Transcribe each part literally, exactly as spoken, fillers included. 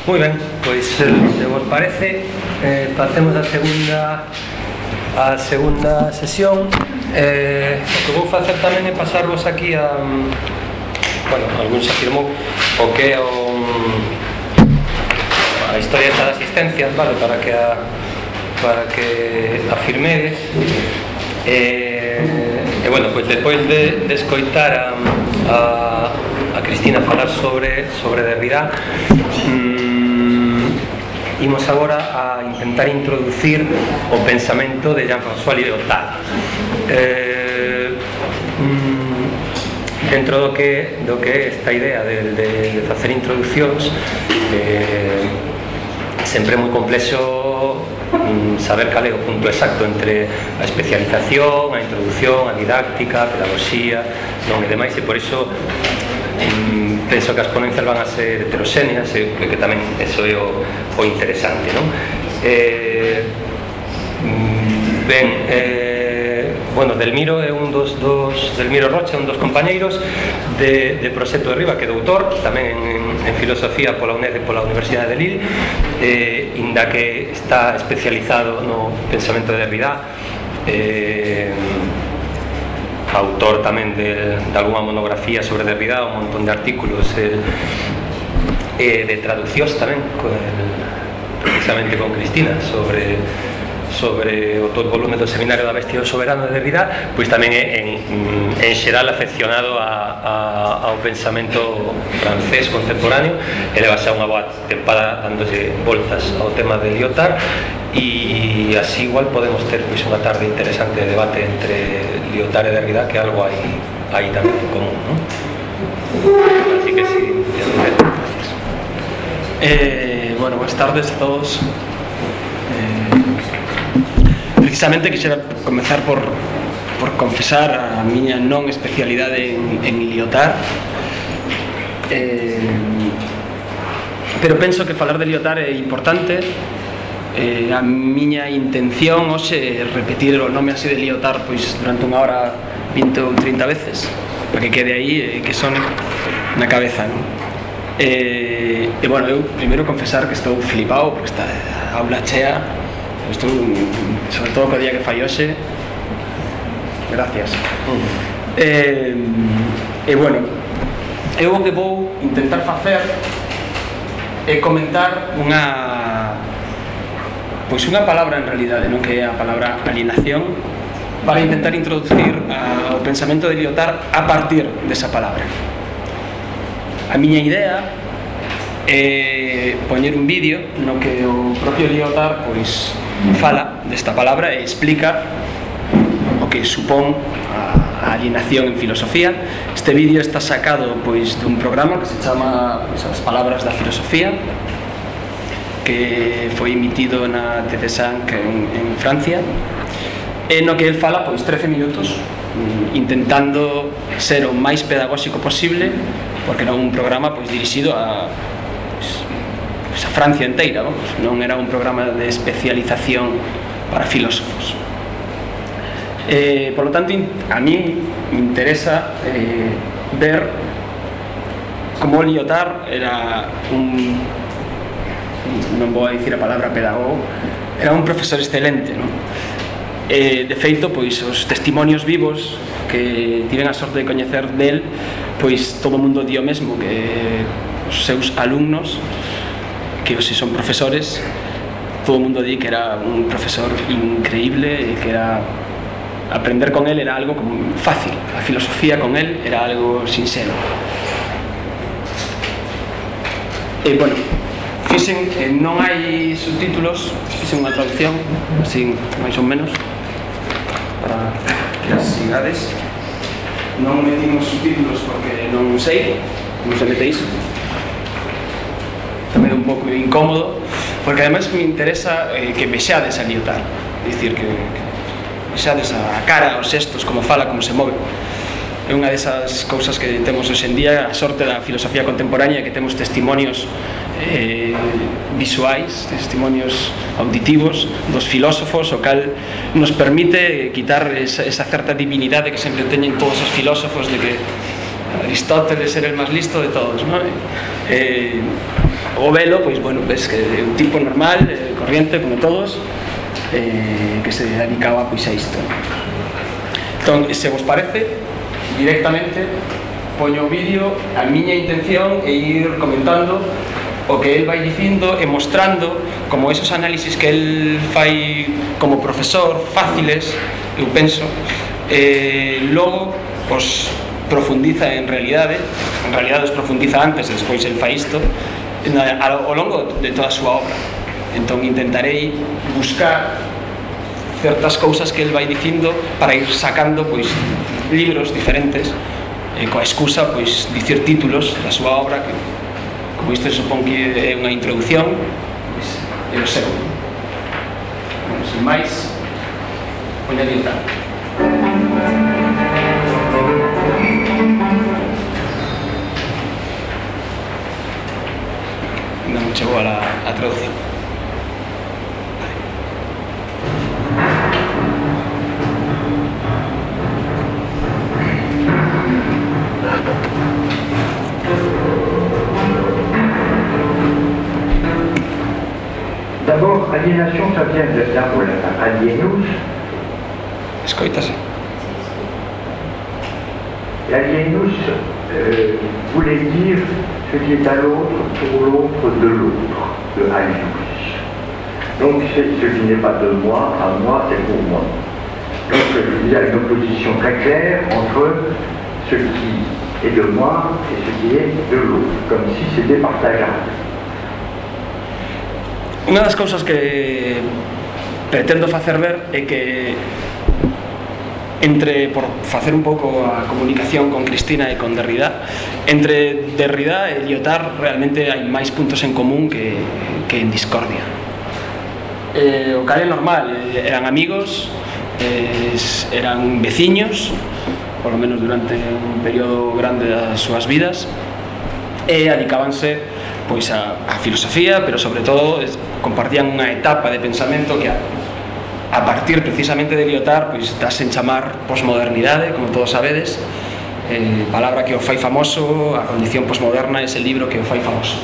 Moi ben, pois se vos parece, eh, facemos a segunda a segunda sesión. Eh, o que vou facer tamén é pasarvos aquí a, bueno, algúns afirmou o que é o, a historia esta de asistencias, vale, para que a, para que afirmedes. Eh, e bueno, pois depois de, de escoitar a, a, a Cristina falar sobre, sobre Derrida, mm, imos agora a intentar introducir o pensamento de Jean-François Lyotard. Eh, mm, dentro do que, do que é esta idea de, de, de facer introducións, eh, sempre é moi complexo saber cal é o punto exacto entre a especialización, a introducción, a didáctica, a pedagogía, non e demais, e por iso mm, penso que as ponencias van a ser heteroxéneas e que tamén eso é o, o interesante, non? Eh, ben, eh, bueno, Delmiro é un dos, dos Delmiro Rocha, un dos compañeiros de, de Proxecto Derriba, que é doutor tamén en, en filosofía pola UNED e pola Universidade de Lille, eh, inda que está especializado no pensamento de Derrida, eh, autor tamén de, de alguna monografía sobre Derrida, un montón de artículos, eh, eh, de traducións tamén con el, precisamente con Cristina sobre sobre o todo o volumen do Seminario da Bestia do Soberano de Derrida, pois tamén é en, en xeral afeccionado a, a, ao pensamento francés contemporáneo, e leva xa unha boa tempada dándose voltas ao tema de Lyotard, e así igual podemos ter pois unha tarde interesante de debate entre Lyotard e Derrida, que algo hai, hai tamén en común, non? Así que sí, gracias. Eh, bueno, buenas tardes a todos. Precisamente quixera comezar por, por confesar a miña non especialidade en, en Lyotard, eh, pero penso que falar de Lyotard é importante. Eh, a miña intención hoxe é repetir o nome así de Lyotard pois durante unha hora vinte ou trinta veces, para que quede aí e que sone na cabeza, non? Eh, e bueno, eu primeiro confesar que estou flipado porque está a aula chea. Estou, sobre todo co día que fai hoxe. Gracias. Mm. eh, E bueno, eu o que vou intentar facer é comentar unha pois unha palabra en realidade, non, que é a palabra alienación, para intentar introducir a, o pensamento de Lyotard a partir desa palabra. A miña idea é poñer un vídeo no que o propio Lyotard pois fala desta palabra e explica o que supón a alienación en filosofía. Este vídeo está sacado pois dun programa que se chama pois, As Palabras da Filosofía, que foi emitido na T V cinco en, en Francia, e no que el fala pois trece minutos intentando ser o máis pedagóxico posible, porque era un programa pois dirixido a a Francia inteira, vamos, non era un programa de especialización para filósofos. Eh, por lo tanto, a mí me interesa eh, ver como Lyotard era un, non vou a dicir a palabra pedagogo, era un profesor excelente, non? Eh, de feito, pois os testimonios vivos que tiven a sorte de coñecer del, pois todo o mundo di o mesmo, que os seus alumnos, que se son profesores, todo o mundo di que era un profesor increíble e que era aprender con él era algo como fácil, a filosofía con él era algo sinxelo. E bueno, fixen que non hai subtítulos, fixen unha traducción así máis ou menos para que as sigades. Non metimos subtítulos porque non sei como se mete iso, tamén un pouco incómodo, porque ademais me interesa eh, que vexades a Lyotard, é dicir, que, que vexades a cara, os xestos, como fala, como se move. É unha desas cousas que temos hoxe en día, a sorte da filosofía contemporánea, que temos testimonios eh, visuais, testimonios auditivos dos filósofos, o cal nos permite quitar esa, esa certa divinidade que sempre teñen todos os filósofos, de que Aristóteles era el máis listo de todos, non? Eh, o velo, pois, bueno, ves que é un tipo normal, eh, corriente, como todos, eh, que se dedicaba pois a isto. Entón, se vos parece, directamente poño o vídeo. A miña intención é ir comentando o que el vai dicindo e mostrando como esos análisis que el fai como profesor, fáciles, eu penso, eh, logo os profundiza en realidade, en realidade os profundiza antes e despois el fai isto ao longo de toda a súa obra. Entón intentarei buscar certas cousas que el vai dicindo para ir sacando pois libros diferentes eh, coa excusa pois dicir títulos da súa obra que, como isto supón que é unha introducción, pois é o seu. Bueno, sin máis, poña a editar. Non chegou a, la, a traducción. D'abord, aliénation, ça vient d'un mot latin, alienus. Escoítase. Alienus euh, voulait dire ce qui est à l'autre, pour l'autre, de l'autre, de alius. Donc c'est ce qui n'est pas de moi, à moi, c'est pour moi. Donc il y a une opposition très claire entre ce qui est de moi et ce qui est de l'autre, comme si c'était partageable. Unha das cousas que pretendo facer ver é que entre, por facer un pouco a comunicación con Cristina e con Derrida, entre Derrida e Lyotard realmente hai máis puntos en común que, que en discordia. Eh, o cal é normal, eran amigos, eh, eran veciños, polo menos durante un período grande das súas vidas, e adicábanse pois a, a filosofía, pero sobre todo es, compartían unha etapa de pensamento que a, a partir precisamente de Lyotard pois dasen chamar posmodernidade, como todos sabedes, eh, palabra que o fai famoso. A condición posmoderna é ese libro que o fai famoso.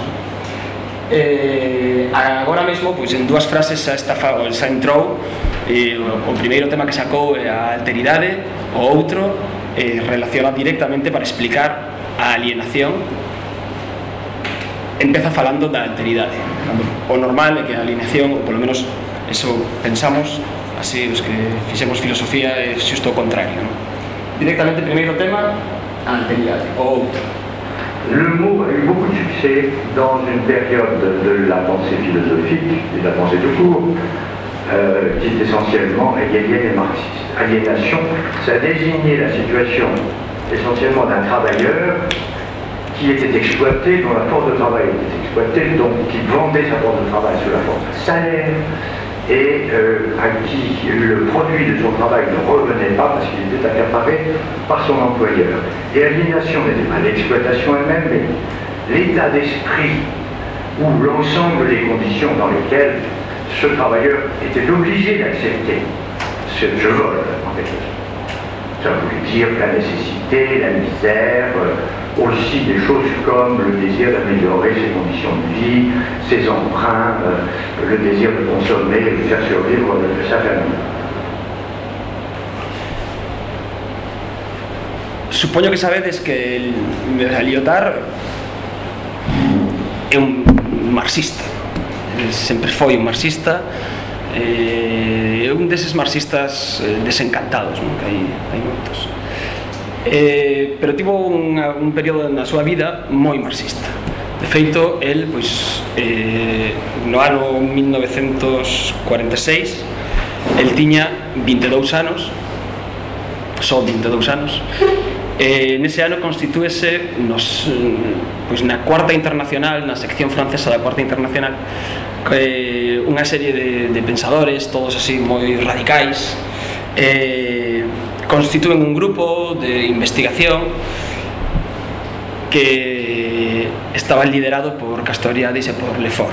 Eh, agora mesmo, pois en dúas frases xa, está, xa entrou eh, o, o primeiro tema que sacou é a alteridade, o outro eh, relaciona directamente para explicar a alienación. Empeza falando da alteridade. O normal é que a alienación, ou polo menos eso pensamos, así os que fixemos filosofía, é xusto o contrario, non? Directamente, primeiro tema, a alteridade, o outro. Le mot a eu beaucoup de succès dans une période de la pensée philosophique et de la pensée tout court, euh, qui est essentiellement hegelienne et marxiste. Aliénation, ça désignait la situation essentiellement d'un travailleur qui était exploité, dont la force de travail était exploitée, donc qui vendait sa force de travail sous la forme de salaire, et euh, à qui le produit de son travail ne revenait pas parce qu'il était accaparé par son employeur. Et l'aliénation n'était pas l'exploitation elle-même, mais l'état d'esprit ou l'ensemble des conditions dans lesquelles ce travailleur était obligé d'accepter ce je vole, en quelque sorte. Ça voulait dire la nécessité, la misère, euh, aussi des choses comme le désir d'améliorer ses conditions de vie, ses emprunts, euh, le désir de consommer et de faire survivre de sa famille. Supoño que sabedes que el, el Lyotard é un marxista. El sempre foi un marxista. É eh, un deses marxistas eh, desencantados, non? Que hai, hai moitos. Eh, pero tivo un, un período na súa vida moi marxista. De feito, el, pois, eh, no ano mil novecentos cuarenta e seis, el tiña vinte e dous anos, só vinte e dous anos, e nese ano constitúese nos, pois, na Cuarta Internacional, na sección francesa da Cuarta Internacional, eh, unha serie de, de pensadores, todos así moi radicais, eh, constitúen un grupo de investigación que estaba liderado por Castoriadis e por Lefort.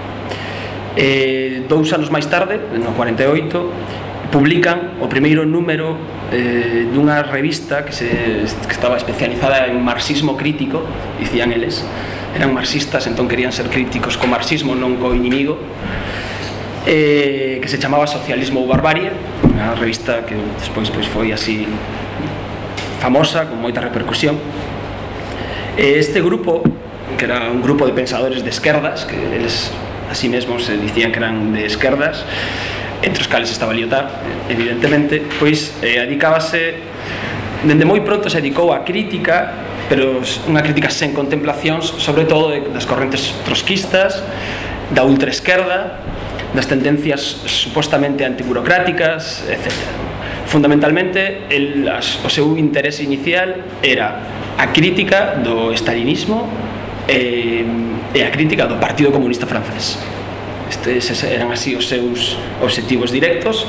Eh, dous anos máis tarde, no cuarenta e oito, publican o primeiro número eh, dunha revista que, se, que estaba especializada en marxismo crítico, dicían eles, eran marxistas, entón querían ser críticos co marxismo, non co inimigo, eh, que se chamaba Socialismo ou Barbarie, unha revista que despois pois, foi así famosa, con moita repercusión. Este grupo, que era un grupo de pensadores de esquerdas, que eles así mesmos se dicían que eran de esquerdas, entre os cales estaba Lyotard, evidentemente, pois eh, dedicábase, dende moi pronto se dedicou á crítica, pero unha crítica sen contemplacións, sobre todo das correntes trotskistas, da ultraesquerda, das tendencias supostamente antiburocráticas, etcétera. Fundamentalmente, el, as, o seu interese inicial era a crítica do stalinismo e, e a crítica do Partido Comunista Francés. Estes eran así os seus obxectivos directos.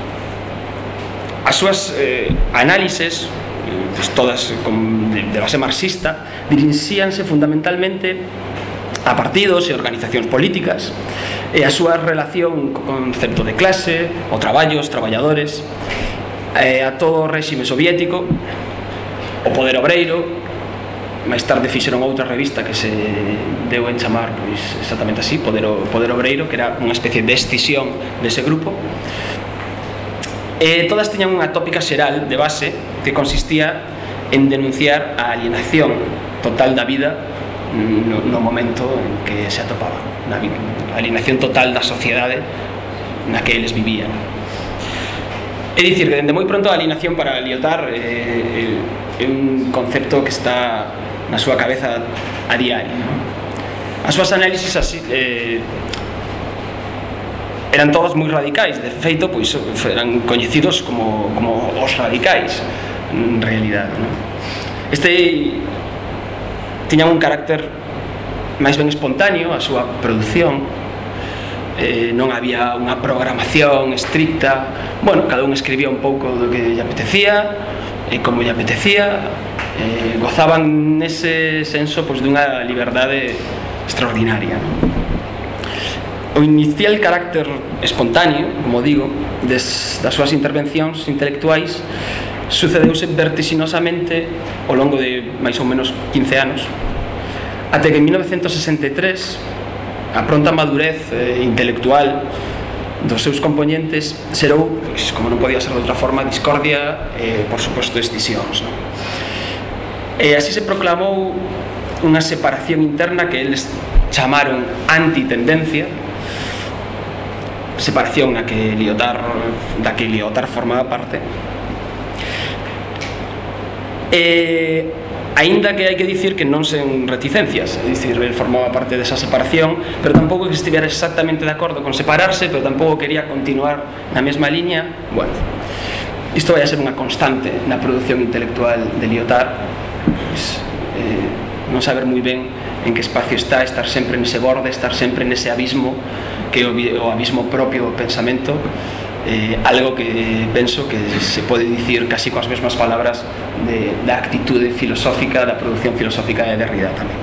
As súas eh, análises, pues, todas con, de, de base marxista, dirixíanse fundamentalmente a partidos e organizacións políticas e a súa relación co concepto de clase, o traballo, os traballadores, eh, a todo o réxime soviético, o poder obreiro. Máis tarde fixeron outra revista que se deu en chamar pois, exactamente así, Poder, o, Poder Obreiro, que era unha especie de escisión dese grupo. E todas tiñan unha tópica xeral de base que consistía en denunciar a alienación total da vida no, no momento en que se atopaban, na alienación total da sociedade na que eles vivían. É dicir, que dende moi pronto a alienación para Lyotard é, é un concepto que está na súa cabeza a diario. As súas análisis así, eh, eran todos moi radicais, de feito, pois eran coñecidos como, como os radicais, en realidade, non? Este tiña un carácter máis ben espontáneo, a súa produción, eh, non había unha programación estricta, bueno, cada un escribía un pouco do que lle apetecía, e como lle apetecía, eh, gozaban nese senso pois, dunha liberdade extraordinaria, non? O inicial carácter espontáneo, como digo, des, das súas intervencións intelectuais sucedeuse vertixinosamente ao longo de máis ou menos quince anos, até que en mil novecentos sesenta e tres a pronta madurez eh, intelectual dos seus componentes xerou, pois, como non podía ser de outra forma, discordia e, por suposto, escisións, non? E así se proclamou unha separación interna que eles chamaron antitendencia, separación na que Lyotard, da que Lyotard formaba parte. E aínda que hai que dicir que non sen reticencias, é dicir, ele formaba parte desa separación, pero tampouco que estivera exactamente de acordo con separarse, pero tampouco quería continuar na mesma liña. Bueno, isto vai a ser unha constante na produción intelectual de Lyotard, pues, eh, non saber moi ben en que espacio está, estar sempre nese borde, estar sempre nese abismo que é o abismo propio do pensamento, eh, algo que penso que se pode dicir casi coas mesmas palabras de, da actitude filosófica, da produción filosófica de Derrida tamén.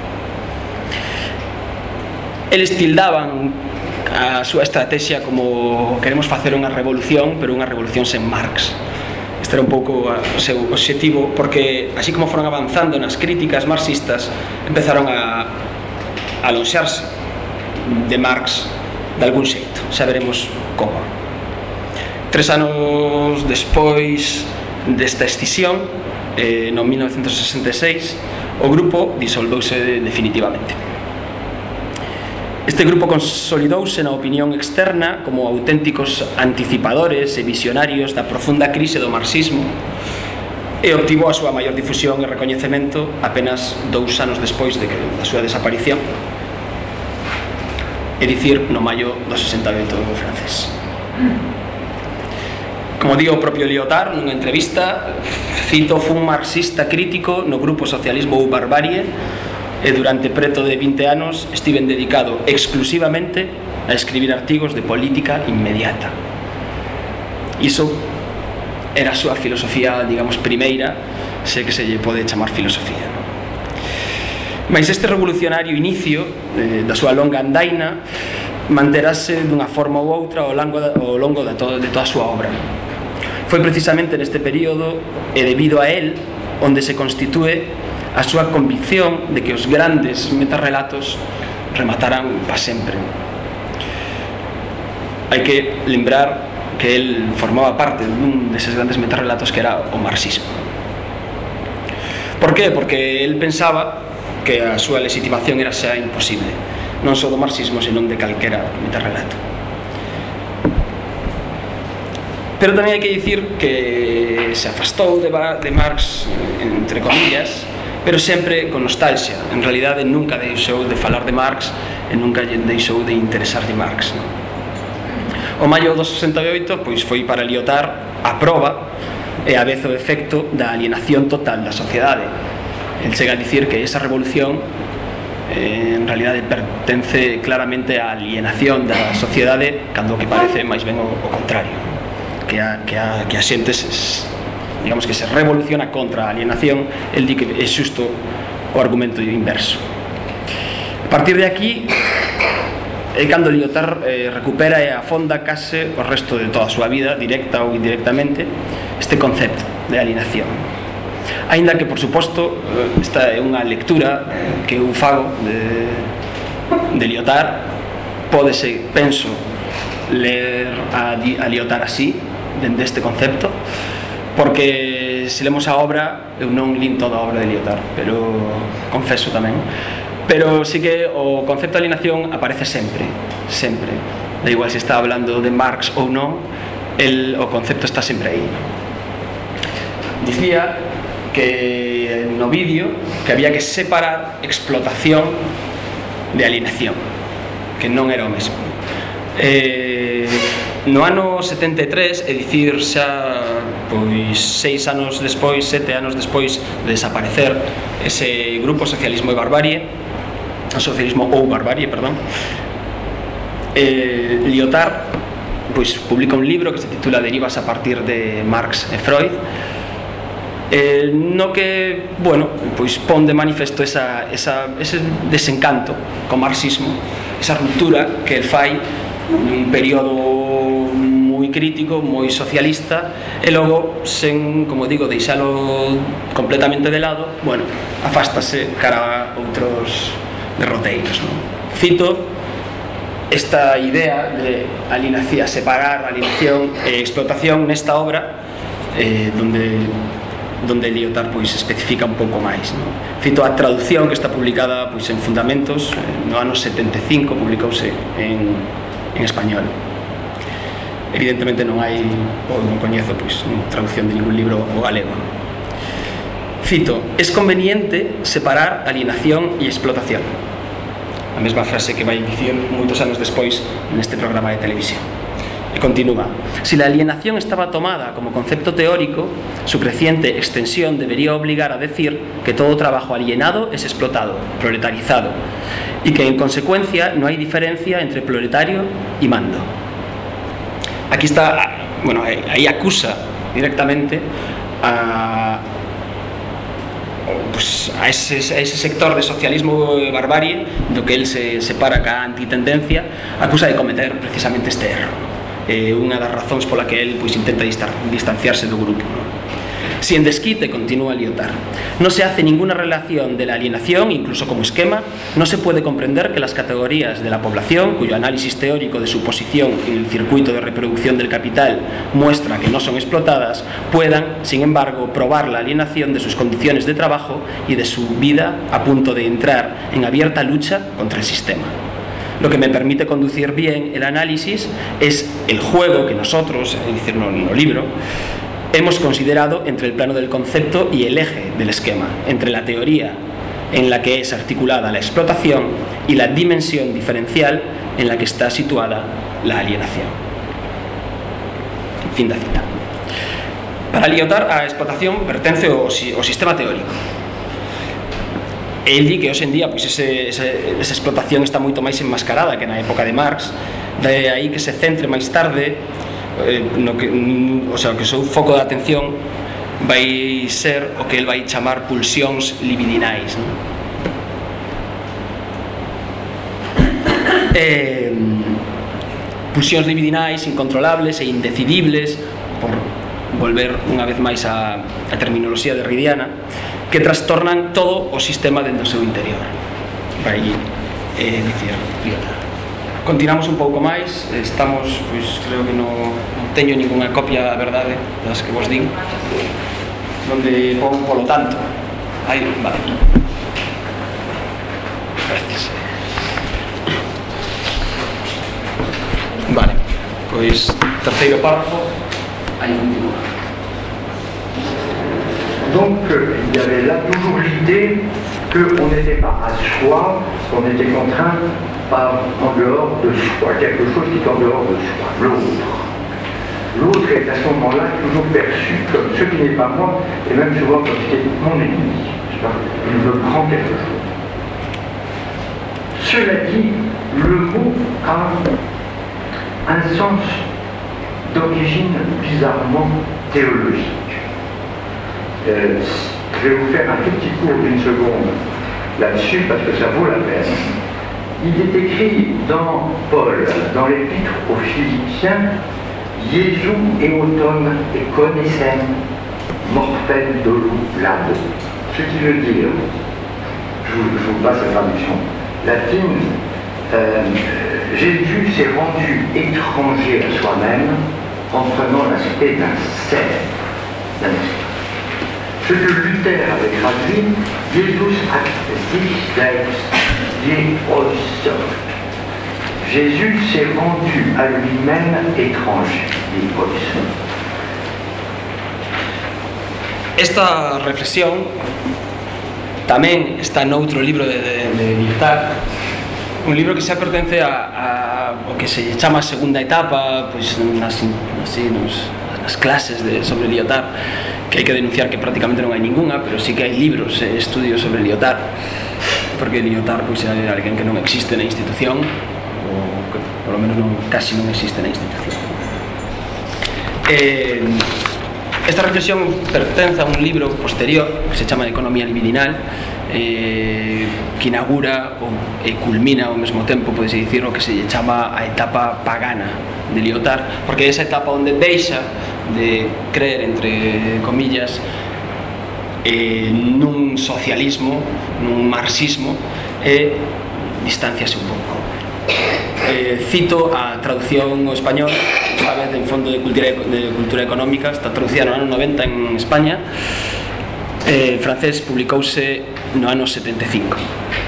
Eles tildaban a súa estrategia como queremos facer unha revolución, pero unha revolución sen Marx. Este era un pouco o seu obxectivo, porque así como foron avanzando nas críticas marxistas, empezaron a alonxarse de Marx de algún xeito, xa veremos como. Tres anos despois desta escisión, eh, no mil novecentos sesenta e seis, o grupo disolveuse definitivamente. Este grupo consolidouse na opinión externa como auténticos anticipadores e visionarios da profunda crise do marxismo e obtivo a súa maior difusión e recoñecemento apenas dous anos despois de que, da súa desaparición, é dicir, no maio do sesenta e oito francés. Como digo o propio Lyotard nunha entrevista, cito: "Fun marxista crítico no grupo Socialismo ou Barbarie e durante preto de vinte anos estiven dedicado exclusivamente a escribir artigos de política inmediata." Iso era a súa filosofía, digamos, primeira, se que se lle pode chamar filosofía, non? Mais este revolucionario inicio eh, da súa longa andaina manterase dunha forma ou outra ao longo da, ao longo da todo, de toda a súa obra. Foi precisamente neste período e debido a él onde se constitúe a súa convicción de que os grandes metarrelatos remataran para sempre. Hai que lembrar que el formaba parte dun deses grandes metarrelatos que era o marxismo. Por qué? Porque el pensaba que a súa legitimación era xa imposible, non só do marxismo, senón de calquera metarrelato. Pero tamén hai que dicir que se afastou de, de Marx, entre comillas, pero sempre con nostalgia. En realidade nunca deixou de falar de Marx e nunca deixou de interesar de Marx, non? O maio do sesenta e oito pois foi para Lyotard a proba e a vez o efecto da alienación total da sociedade. El chega a dicir que esa revolución eh, en realidade pertence claramente á alienación da sociedade, cando o que parece máis ben o, o contrario, que a, que a, que a xente se, digamos que se revoluciona contra a alienación. El di que é xusto o argumento inverso. A partir de aquí é cando Lyotard eh, recupera e afonda case o resto de toda a súa vida, directa ou indirectamente, este concepto de alienación. Aínda que, por suposto, esta é unha lectura que eu fago de, de Lyotard. Pódese, penso, ler a, a Lyotard así, dende este concepto, porque se lemos a obra, eu non lin toda a obra de Lyotard, pero confeso tamén, pero sí que o concepto de alienación aparece sempre, sempre. Da igual se está hablando de Marx ou non, el, o concepto está sempre aí. Dicía que no vídeo que había que separar explotación de alienación, que non era o mesmo. Eh, no ano setenta e tres, é dicir, xa pois seis anos despois, sete anos despois de desaparecer ese grupo Socialismo e Barbarie, Socialismo ou Barbarie, perdón, eh, Lyotard pois publica un libro que se titula Derivas a partir de Marx e Freud, eh, no que, bueno, pois pon de manifesto esa, esa, ese desencanto co marxismo, esa ruptura que el fai nun período moi crítico, moi socialista, e logo, sen, como digo, deixalo completamente de lado, bueno, afástase cara a outros derroteiros, non? Cito esta idea de alienación, separar alienación e explotación nesta obra, eh, donde donde Lyotard pois especifica un pouco máis, non? Cito a traducción que está publicada pois en Fundamentos, eh, no ano setenta e cinco publicouse en, en español. Evidentemente non hai, ou non coñezo pois traducción de ningún libro o galego. Cito: es conveniente separar alienación e explotación. A mesma frase que vai dicir moitos anos despois neste programa de televisión. E continúa: si la alienación estaba tomada como concepto teórico, su creciente extensión debería obligar a decir que todo trabajo alienado es explotado, proletarizado, y que en consecuencia no hay diferencia entre proletario y mando. Aquí está, bueno, ahí acusa directamente a pues a ese, a ese sector de socialismo e barbarie do que el se separa ca antitendencia, acusa de cometer precisamente este erro. É unha das razóns pola que el pois intenta distanciarse do grupo, ¿no? Si en desquite, continúa Lyotard, no se hace ninguna relación de la alienación, incluso como esquema, no se puede comprender que las categorías de la población, cuyo análisis teórico de su posición en el circuito de reproducción del capital muestra que no son explotadas, puedan, sin embargo, probar la alienación de sus condiciones de trabajo y de su vida a punto de entrar en abierta lucha contra el sistema. Lo que me permite conducir bien el análisis es el juego que nosotros, es decir, no, no libro, hemos considerado entre el plano del concepto y el eje del esquema, entre la teoría en la que es articulada la explotación y la dimensión diferencial en la que está situada la alienación. Fin da cita. Para Lyotard, a explotación pertence ao, ao sistema teórico. El di que hoxe en día pois ese, ese, esa explotación está moito máis enmascarada que na época de Marx, de aí que se centre máis tarde eh, no que, o sea, que o seu foco de atención vai ser o que el vai chamar pulsións libidinais, non? Eh, pulsións libidinais incontrolables e indecidibles, por volver unha vez máis a, a terminoloxía derridiana, que trastornan todo o sistema dentro do seu interior. Vai eh, dicir Lyotard. Continuamos un pouco máis, estamos, pois, creo que non, non teño ninguna copia, a verdade, das que vos din, donde pon polo tanto. Aí, vale. Gracias. Vale, pois, terceiro párrafo, aí continúa. Donc, il y avait là toujours l'idée qu'on n'était pas à soi, qu'on était contraint par en dehors de soi, quelque chose qui est en dehors de soi, l'autre. L'autre est à ce moment-là toujours perçu comme ce qui n'est pas moi, et même souvent comme ce qui est mon ennemi. Il me prend quelque chose. Cela dit, le mot a un sens d'origine bizarrement théologique. Euh, je vais vous faire un tout petit cours d'une seconde là-dessus parce que ça vaut la peine. Il est écrit dans Paul, dans l'épître aux Philippiens, Jésus eoton ekonesen morphen dolu lado. Ce qui veut dire, je vous, je vous passe la traduction latine, euh, Jésus s'est rendu étranger à soi-même en prenant l'aspect d'un cerf, d'un esprit. Ce que Luther avait traduit, Jesus hat sich selbst geäußert. Jésus s'est rendu à lui-même étranger, geäußert. Esta reflexión tamén está noutro libro de, de, de Lyotard, un libro que xa pertence a, a o que se chama a segunda etapa, pois nas, así, nos, nas clases de, sobre Lyotard, que hai que denunciar que prácticamente non hai ninguna, pero sí que hai libros e estudios sobre Lyotard, porque Lyotard pois, é alguén que non existe na institución, ou que polo menos non, casi non existe na institución. Eh, esta reflexión pertence a un libro posterior que se chama Economía libidinal, eh, que inaugura ou, e culmina ao mesmo tempo, podese dicir, o que se chama a etapa pagana de Lyotard, porque é esa etapa onde deixa de creer, entre comillas, eh, nun socialismo, nun marxismo, e distanciase un pouco. Eh, cito a traducción ao español, esta vez en Fondo de Cultura, de Cultura Económica, está traducida no ano noventa en España, eh, en francés publicouse no ano setenta e cinco.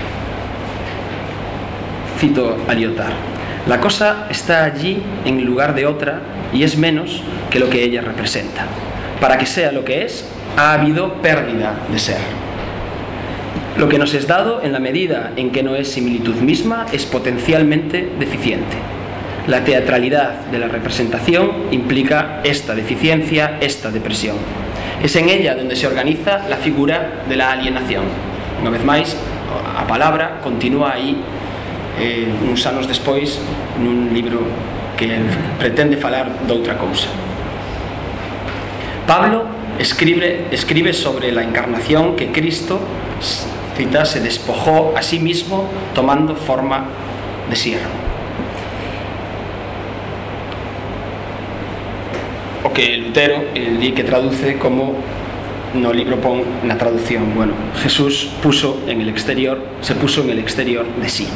Cito a Lyotard: la cosa está allí en lugar de otra y es menos que lo que ella representa. Para que sea lo que es, ha habido pérdida de ser. Lo que nos es dado, en la medida en que no es similitud misma, es potencialmente deficiente. La teatralidad de la representación implica esta deficiencia, esta depresión. Es en ella donde se organiza la figura de la alienación. Unha vez máis, a palabra continúa aí eh, uns anos despois nun libro que pretende falar doutra cousa. Pablo escribe, escribe sobre la encarnación que Cristo, cita, se despojó a sí mismo tomando forma de siervo. O que Lutero di que traduce como no libro pon na traducción, bueno, Jesús puso en el exterior, se puso en el exterior de sí.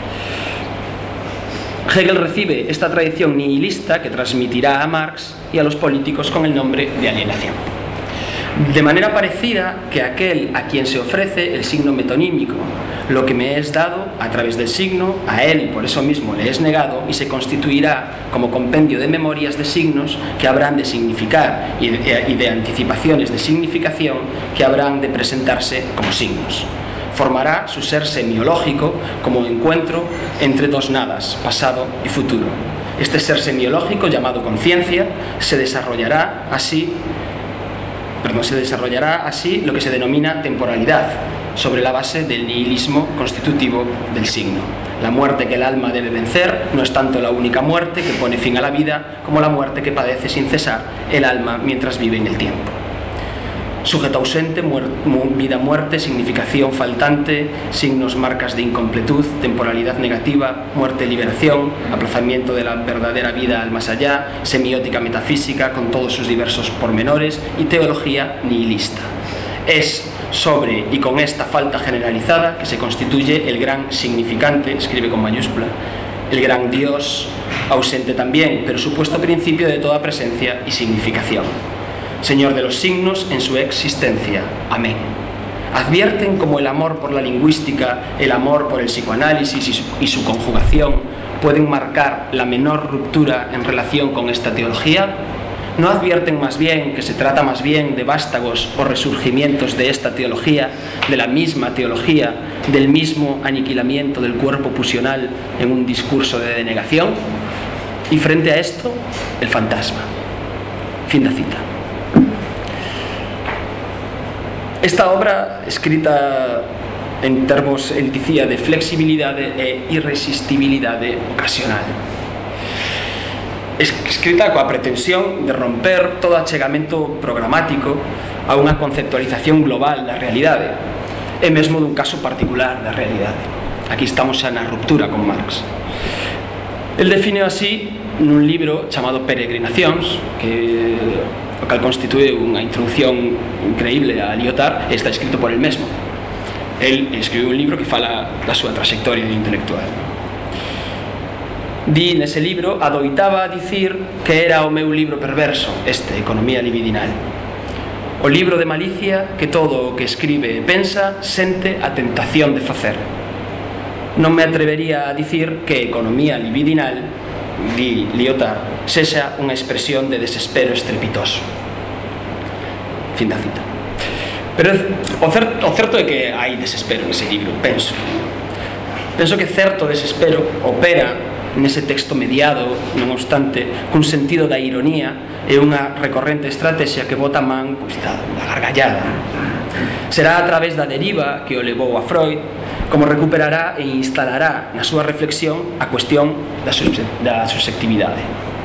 Hegel recibe esta tradición nihilista que transmitirá a Marx y a los políticos con el nombre de alienación. De manera parecida que aquel a quien se ofrece el signo metonímico, lo que me es dado a través del signo, a él por eso mismo le es negado y se constituirá como compendio de memorias de signos que habrán de significar y de, y de anticipaciones de significación que habrán de presentarse como signos. Formará su ser semiológico como encuentro entre dos nadas, pasado y futuro. Este ser semiológico, llamado conciencia, se desarrollará así, perdón, se desarrollará así lo que se denomina temporalidad, sobre la base del nihilismo constitutivo del signo. La muerte que el alma debe vencer no es tanto la única muerte que pone fin a la vida, como la muerte que padece sin cesar el alma mientras vive en el tiempo. Sujeto ausente, muer- vida-muerte, significación faltante, signos, marcas de incompletud, temporalidad negativa, muerte-liberación, aplazamiento de la verdadera vida al más allá, semiótica metafísica con todos sus diversos pormenores y teología nihilista. Es sobre y con esta falta generalizada que se constituye el gran significante, escribe con mayúscula, el gran Dios, ausente también, pero supuesto principio de toda presencia y significación. Señor de los signos en su existencia. Amén. Advierten cómo el amor por la lingüística, el amor por el psicoanálisis y su, y su conjugación pueden marcar la menor ruptura en relación con esta teología. ¿No advierten más bien que se trata más bien de vástagos o resurgimientos de esta teología, de la misma teología, del mismo aniquilamiento del cuerpo pulsional en un discurso de denegación? Y frente a esto, el fantasma. Fin de cita. Esta obra, escrita en termos, el dicía, de flexibilidade e irresistibilidade ocasional, escrita coa pretensión de romper todo achegamento programático a unha conceptualización global da realidade e mesmo dun caso particular da realidade. Aquí estamos xa na ruptura con Marx. El define así nun libro chamado Peregrinacións, que o cal constitúe unha introducción increíble a Lyotard, e está escrito por el mesmo. El escribiu un libro que fala da súa trayectoria intelectual. Di nese libro, adoitaba a dicir que era o meu libro perverso, este, Economía libidinal. O libro de malicia que todo o que escribe e pensa sente a tentación de facer. Non me atrevería a dicir que Economía libidinal, di Lyotard, sexa unha expresión de desespero estrepitoso. Fin da cita. Pero o certo, o certo é que hai desespero nese libro, penso. Penso que certo desespero opera nese texto mediado, non obstante, cun sentido da ironía e unha recorrente estrategia que bota man, pois, da, da gargallada. Será a través da deriva que o levou a Freud como recuperará e instalará na súa reflexión a cuestión da, da susceptividade.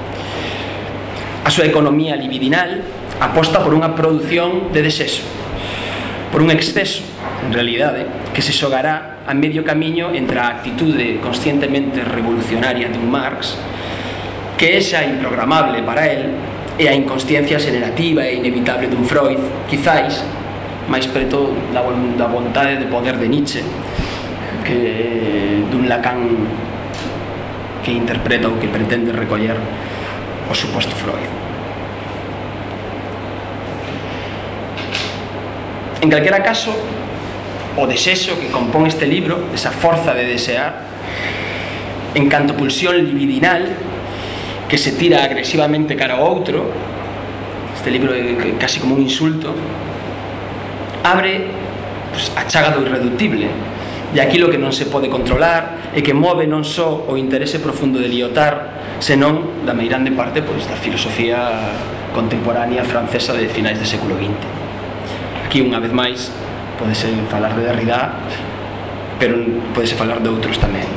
A súa economía libidinal aposta por unha produción de desexo, por un exceso, en realidade, que se xogará a medio camiño entre a actitude conscientemente revolucionaria dun Marx, que é xa improgramable para él, e a inconsciencia xenerativa e inevitable dun Freud, quizáis máis preto da, da vontade de poder de Nietzsche que dun Lacan que interpreta ou que pretende recoller o suposto Freud. En calquera caso, o desexo que compón este libro, esa forza de desear, en canto pulsión libidinal que se tira agresivamente cara ao outro, este libro é casi como un insulto, abre, pues, a chaga do irreductible de aquilo que non se pode controlar e que move non só o interese profundo de Lyotard, senón da meirande parte, pois, da filosofía contemporánea francesa de finais do século vinte. Aquí, unha vez máis, podese falar de Derrida, pero podese falar de outros tamén.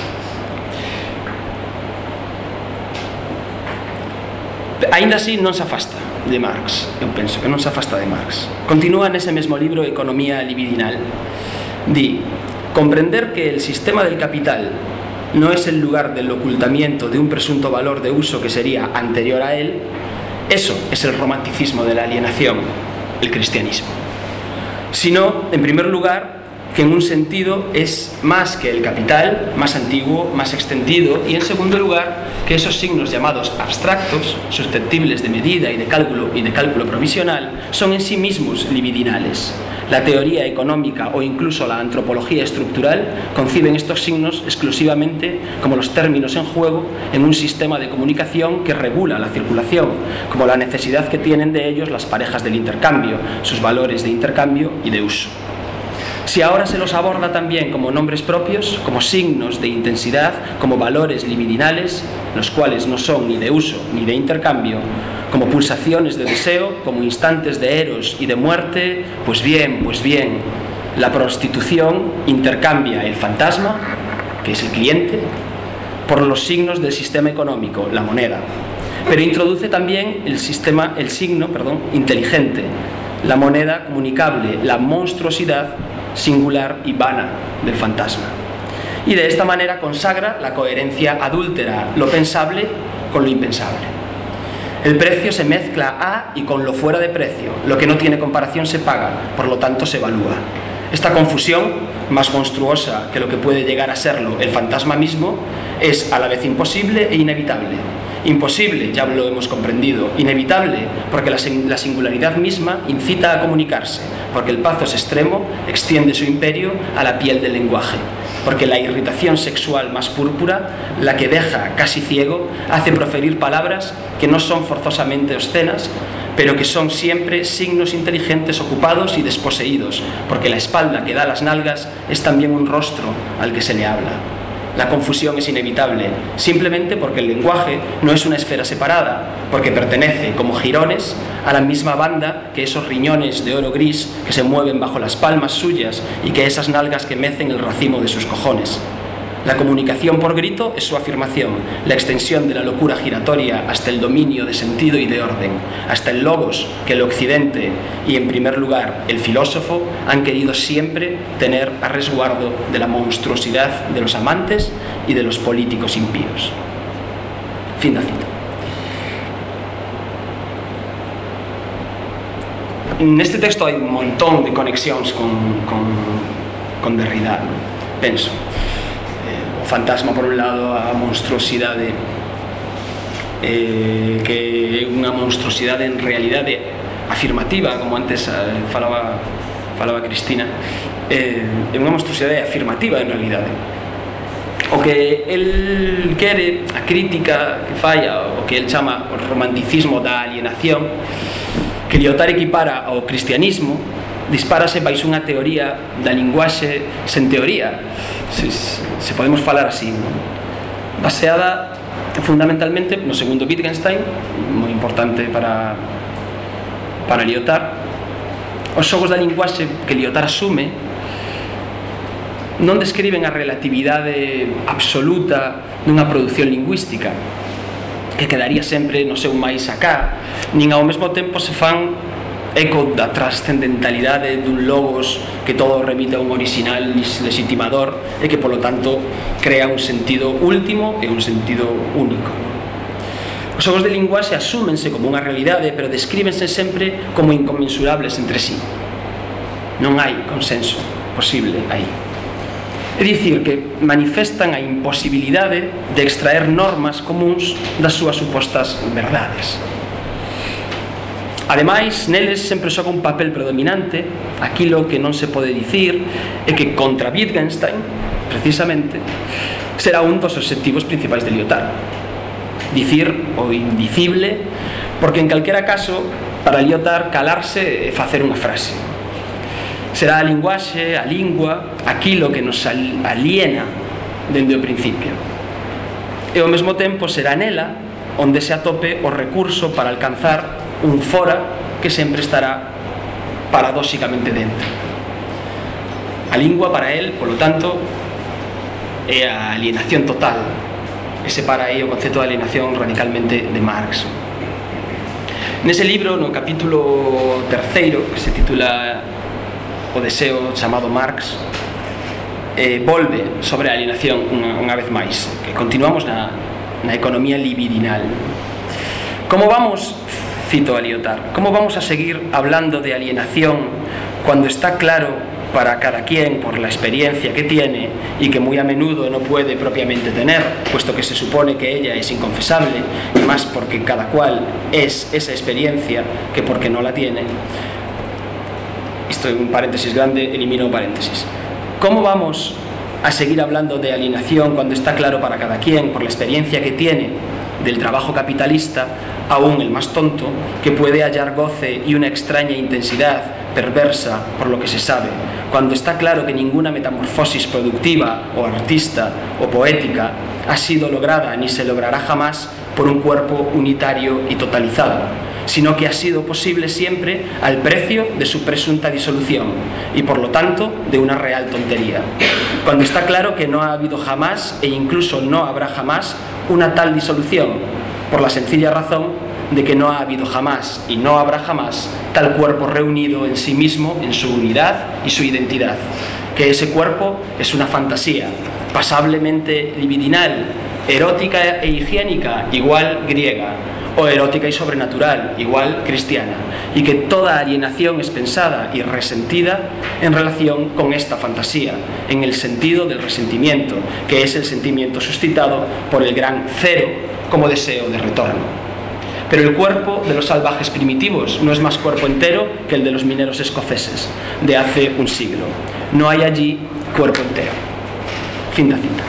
Ainda así, non se afasta de Marx. Eu penso que non se afasta de Marx. Continúa nese mesmo libro, Economía libidinal. Di: comprender que el sistema del capital no es el lugar del ocultamiento de un presunto valor de uso que sería anterior a él, eso es el romanticismo de la alienación, el cristianismo. Sino, en primer lugar, que en un sentido es más que el capital, más antiguo, más extendido, y en segundo lugar, que esos signos llamados abstractos, susceptibles de medida y de cálculo y de cálculo provisional, son en sí mismos libidinales. La teoría económica o incluso la antropología estructural conciben estos signos exclusivamente como los términos en juego en un sistema de comunicación que regula la circulación, como la necesidad que tienen de ellos las parejas del intercambio, sus valores de intercambio y de uso. Si ahora se los aborda también como nombres propios, como signos de intensidad, como valores libidinales, los cuales no son ni de uso ni de intercambio, como pulsaciones de deseo, como instantes de eros y de muerte, pues bien, pues bien, la prostitución intercambia el fantasma, que es el cliente, por los signos del sistema económico, la moneda, pero introduce también el sistema, el signo, perdón, inteligente, la moneda comunicable, la monstruosidad singular y vana del fantasma. Y de esta manera consagra la coherencia adúltera, lo pensable con lo impensable. El precio se mezcla a y con lo fuera de precio. Lo que no tiene comparación se paga, por lo tanto se evalúa. Esta confusión, más monstruosa que lo que puede llegar a serlo el fantasma mismo, es a la vez imposible e inevitable. Imposible, ya lo hemos comprendido. Inevitable, porque la singularidad misma incita a comunicarse, porque el pathos extremo extiende su imperio a la piel del lenguaje, porque la irritación sexual más púrpura, la que deja casi ciego, hace proferir palabras que no son forzosamente obscenas, pero que son siempre signos inteligentes ocupados y desposeídos, porque la espalda que da las nalgas es también un rostro al que se le habla. La confusión es inevitable, simplemente porque el lenguaje no es una esfera separada, porque pertenece, como jirones, a la misma banda que esos riñones de oro gris que se mueven bajo las palmas suyas y que esas nalgas que mecen el racimo de sus cojones. La comunicación por grito es su afirmación, la extensión de la locura giratoria hasta el dominio de sentido y de orden, hasta el logos que el occidente y, en primer lugar, el filósofo han querido siempre tener a resguardo de la monstruosidad de los amantes y de los políticos impíos. Fin da cita. Neste texto hai un montón de conexións con, con, con Derrida, penso. O fantasma, por un lado, a monstruosidade, eh, que é unha monstruosidade en realidade afirmativa, como antes eh, falaba, falaba Cristina, eh, é unha monstruosidade afirmativa en realidade. O que el quere, a crítica que falla, o que el chama o romanticismo da alienación, que Lyotard equipara ao cristianismo, dispárase baixo unha teoría da linguaxe sen teoría, se, se podemos falar así, ¿no? Baseada fundamentalmente no segundo Wittgenstein, moi importante para para Lyotard. Os xogos da linguaxe que Lyotard asume non describen a relatividade absoluta dunha produción lingüística que quedaría sempre no seu máis acá, nin ao mesmo tempo se fan eco da trascendentalidade dun logos que todo remite a un original legitimador e que, polo tanto, crea un sentido último e un sentido único. Os xogos de linguaxe asúmense como unha realidade, pero descríbense sempre como inconmensurables entre sí. Non hai consenso posible aí. É dicir, que manifestan a imposibilidade de extraer normas comuns das súas supostas verdades. Ademais, neles sempre xoga un papel predominante aquilo que non se pode dicir e que contra Wittgenstein, precisamente, será un dos obxectivos principais de Lyotard. Dicir o indicible, porque en calquera caso, para Lyotard, calarse é facer unha frase. Será a linguaxe, a lingua, aquilo que nos aliena dende o principio. E ao mesmo tempo será nela onde se atope o recurso para alcanzar un fora que sempre estará paradóxicamente dentro. A lingua para él, polo tanto, é a alienación total, e separa aí o concepto de alienación radicalmente de Marx. Nese libro, no capítulo terceiro, que se titula O deseo chamado Marx, eh, volve sobre a alienación unha, unha vez máis, que continuamos na, na economía libidinal. Como vamos, cito a Lyotard, como vamos a seguir hablando de alienación cuando está claro para cada quien por la experiencia que tiene y que muy a menudo no puede propiamente tener, puesto que se supone que ella es inconfesable, y más porque cada cual es esa experiencia que porque no la tiene? Esto es un paréntesis grande, elimino un paréntesis. ¿Cómo vamos a seguir hablando de alienación cuando está claro para cada quien, por la experiencia que tiene del trabajo capitalista, aún el más tonto, que puede hallar goce y una extraña intensidad perversa por lo que se sabe, cuando está claro que ninguna metamorfosis productiva o artista o poética ha sido lograda ni se logrará jamás por un cuerpo unitario y totalizado, sino que ha sido posible siempre al precio de su presunta disolución y por lo tanto de una real tontería, cuando está claro que no ha habido jamás e incluso no habrá jamás una tal disolución, por la sencilla razón de que no ha habido jamás y no habrá jamás tal cuerpo reunido en sí mismo, en su unidad y su identidad, que ese cuerpo es una fantasía pasablemente libidinal, erótica e higiénica, igual griega, o erótica y sobrenatural, igual cristiana, y que toda alienación es pensada y resentida en relación con esta fantasía, en el sentido del resentimiento, que es el sentimiento suscitado por el gran cero como deseo de retorno. Pero el cuerpo de los salvajes primitivos no es más cuerpo entero que el de los mineros escoceses de hace un siglo. No hay allí cuerpo entero. Fin da cita.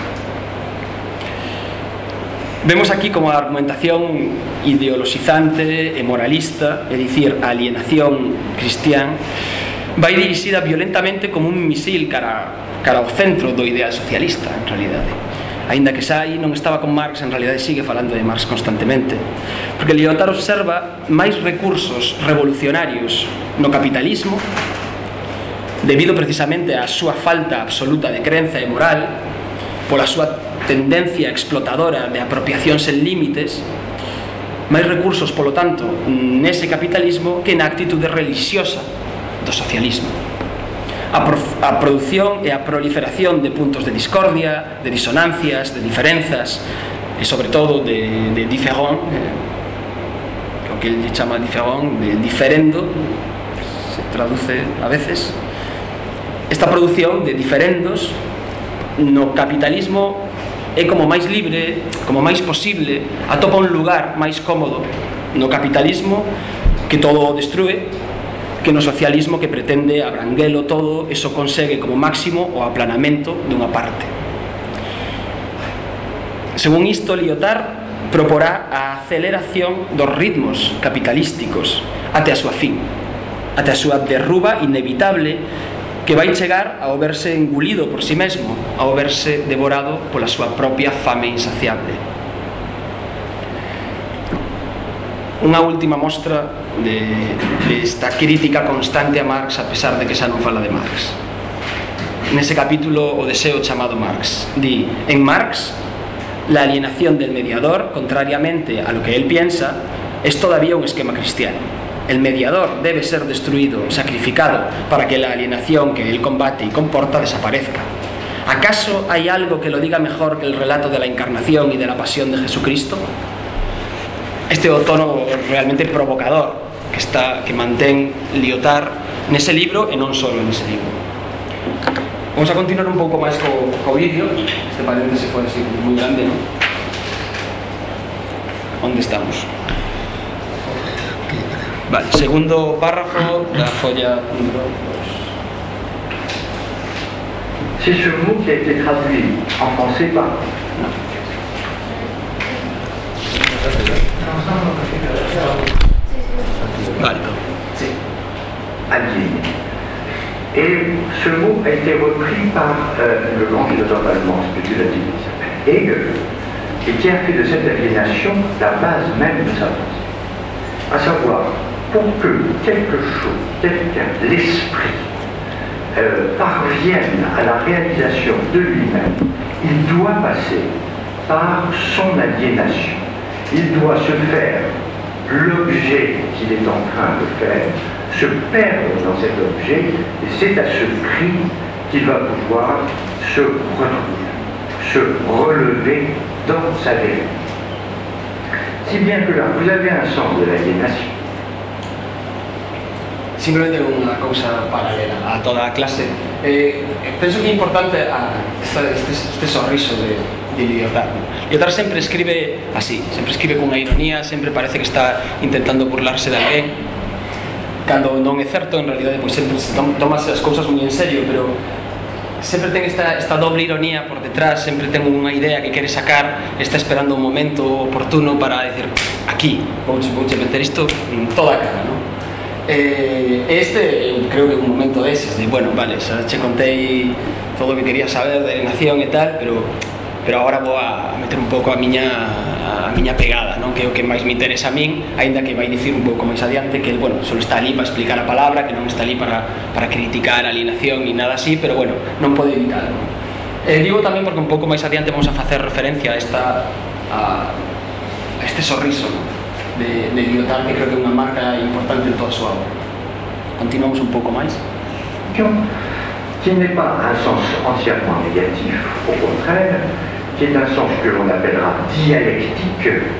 Vemos aquí como a argumentación ideologizante e moralista, é dicir, a alienación cristián, vai dirixida violentamente como un misil cara, cara ao centro do ideal socialista, en realidade. Aínda que xa aí non estaba con Marx, en realidade sigue falando de Marx constantemente, porque Lyotard observa máis recursos revolucionarios no capitalismo, debido precisamente á súa falta absoluta de crenza e moral, pola súa tendencia explotadora de apropiación sen límites, máis recursos, polo tanto, nese capitalismo que na actitude religiosa do socialismo. A, pro, a produción e a proliferación de puntos de discordia, de disonancias, de diferenzas e sobre todo de, de diferent, eh, o que ele chama diferent, de diferendo, se traduce a veces. Esta produción de diferendos no capitalismo é como máis libre, como máis posible, atopa un lugar máis cómodo no capitalismo que todo o destrue, que no socialismo que pretende abranguelo todo, eso consegue como máximo o aplanamento dunha parte. Según isto, Lyotard proporá a aceleración dos ritmos capitalísticos até a súa fin, até a súa derruba inevitable, que vai chegar ao verse engulido por si mesmo, ao verse devorado pola súa propia fame insaciable. Unha última mostra de, de esta crítica constante a Marx, a pesar de que xa non fala de Marx. Nese capítulo, o deseo chamado Marx, di: en Marx, la alienación del mediador, contrariamente a lo que él piensa, es todavía un esquema cristiano. El mediador debe ser destruido, sacrificado, para que la alienación que él combate y comporta desaparezca. ¿Acaso hay algo que lo diga mejor que el relato de la encarnación y de la pasión de Jesucristo? Este é o tono realmente provocador que está que mantén Lyotard nese libro e non só nese libro. Vamos a continuar un pouco máis co, co vídeo. Este paréntese foi así moi grande, non? Onde estamos? Vale, segundo párrafo da folla número dos. C'est ce mot qui a été traduit en français par... Vale. Sí. Aliéné. Et ce mot a été repris par euh, le grand philosophe allemand spéculatif qui s'appelle Hegel, et qui a fait de cette aliénation la base même de sa pensée. À savoir, pour que quelque chose, quelqu'un, l'esprit, euh, parvienne à la réalisation de lui-même, il doit passer par son aliénation. Il doit se faire l'objet qu'il est en train de faire, se perdre dans cet objet, et c'est à ce prix qu'il va pouvoir se retrouver, se relever dans sa vérité. Si bien que là, vous avez un sens de l'aliénation. Simplemente unha cousa paralela a toda a clase. Eh, penso que é importante a esta, este, este sorriso de, de Lyotard. Lyotard sempre escribe así, sempre escribe cunha ironía, sempre parece que está intentando burlarse de alguén. Cando non é certo, en realidade, pois sempre tomase as cousas moi en serio, pero sempre ten esta, esta doble ironía por detrás, sempre ten unha idea que quere sacar, está esperando un momento oportuno para decir, aquí, vouche, vouche meter isto en toda a cara, non? Eh, este, eu creo que é un momento deses de, bueno, vale, xa che contei todo o que quería saber de alienación e tal, pero pero agora vou a meter un pouco a miña a miña pegada, non? Que é o que máis me interesa a min, aínda que vai dicir un pouco máis adiante que, bueno, só está ali para explicar a palabra, que non está ali para, para criticar a alienación ni nada así, pero bueno, non pode evitarlo. Eh, digo tamén porque un pouco máis adiante vamos a facer referencia a esta a, a este sorriso, non? de, de Lyotard, que creo que é unha marca importante en toda a súa obra. Continuamos un pouco máis. Qui n'est pas un sens entièrement négatif, au contraire, qui est un sens que l'on appellera dialectique,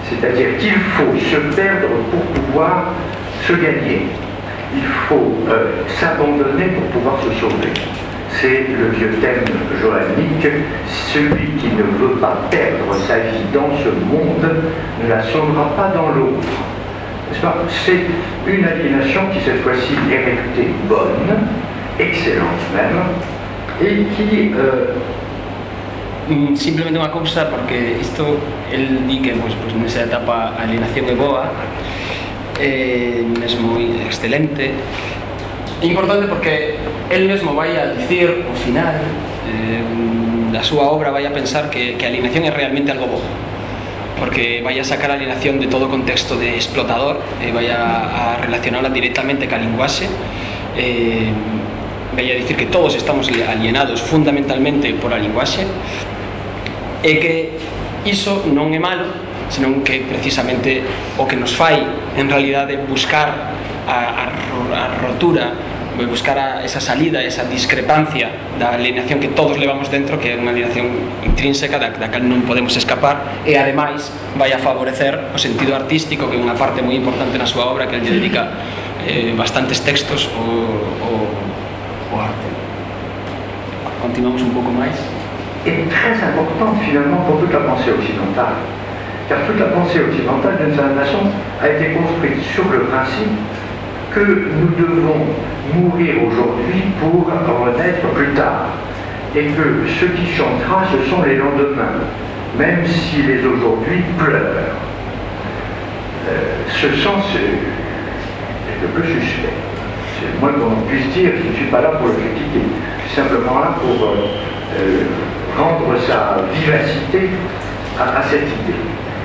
C'est-à-dire qu'il faut se perdre pour pouvoir se gagner. Il faut euh, s'abandonner pour pouvoir se sauver. C'est le vieux thème johannique, celui qui ne veut pas perdre sa vie dans ce monde ne la sauvera pas dans l'autre. N'est-ce pas? C'est une aliénation qui cette fois-ci est réputée bonne, excellente même, et qui... Euh, simplemente unha cousa, porque isto el di que pois, pois, nesa etapa a alienación é boa, eh, mesmo excelente. É importante porque el mesmo vai a dicir ao final eh, da súa obra, vai a pensar que, que a alienación é realmente algo bo, porque vai a sacar a alienación de todo o contexto de explotador e vai a, a relacionarla directamente ca linguaxe. eh, vai a dicir que todos estamos alienados fundamentalmente por a linguaxe, e que iso non é malo, senón que precisamente o que nos fai en realidade buscar a, a, a rotura, buscar a esa salida, esa discrepancia da alienación que todos levamos dentro, que é unha alienación intrínseca da, da que non podemos escapar, e ademais vai a favorecer o sentido artístico, que é unha parte moi importante na súa obra, que ele dedica eh, bastantes textos o, o, o arte. Continuamos un pouco máis. Est très importante finalement pour toute la pensée occidentale. Car toute la pensée occidentale, d'une certaine façon, a été construite sur le principe que nous devons mourir aujourd'hui pour renaître plus tard. Et que ce qui chantera, ce sont les lendemains, même si les aujourd'hui pleurent. Euh, ce sens est le plus suspect. C'est le moins qu'on puisse dire, je ne suis pas là pour le critiquer. Je suis simplement là pour... Euh, euh, rendre sa vivacité à, à cette idée.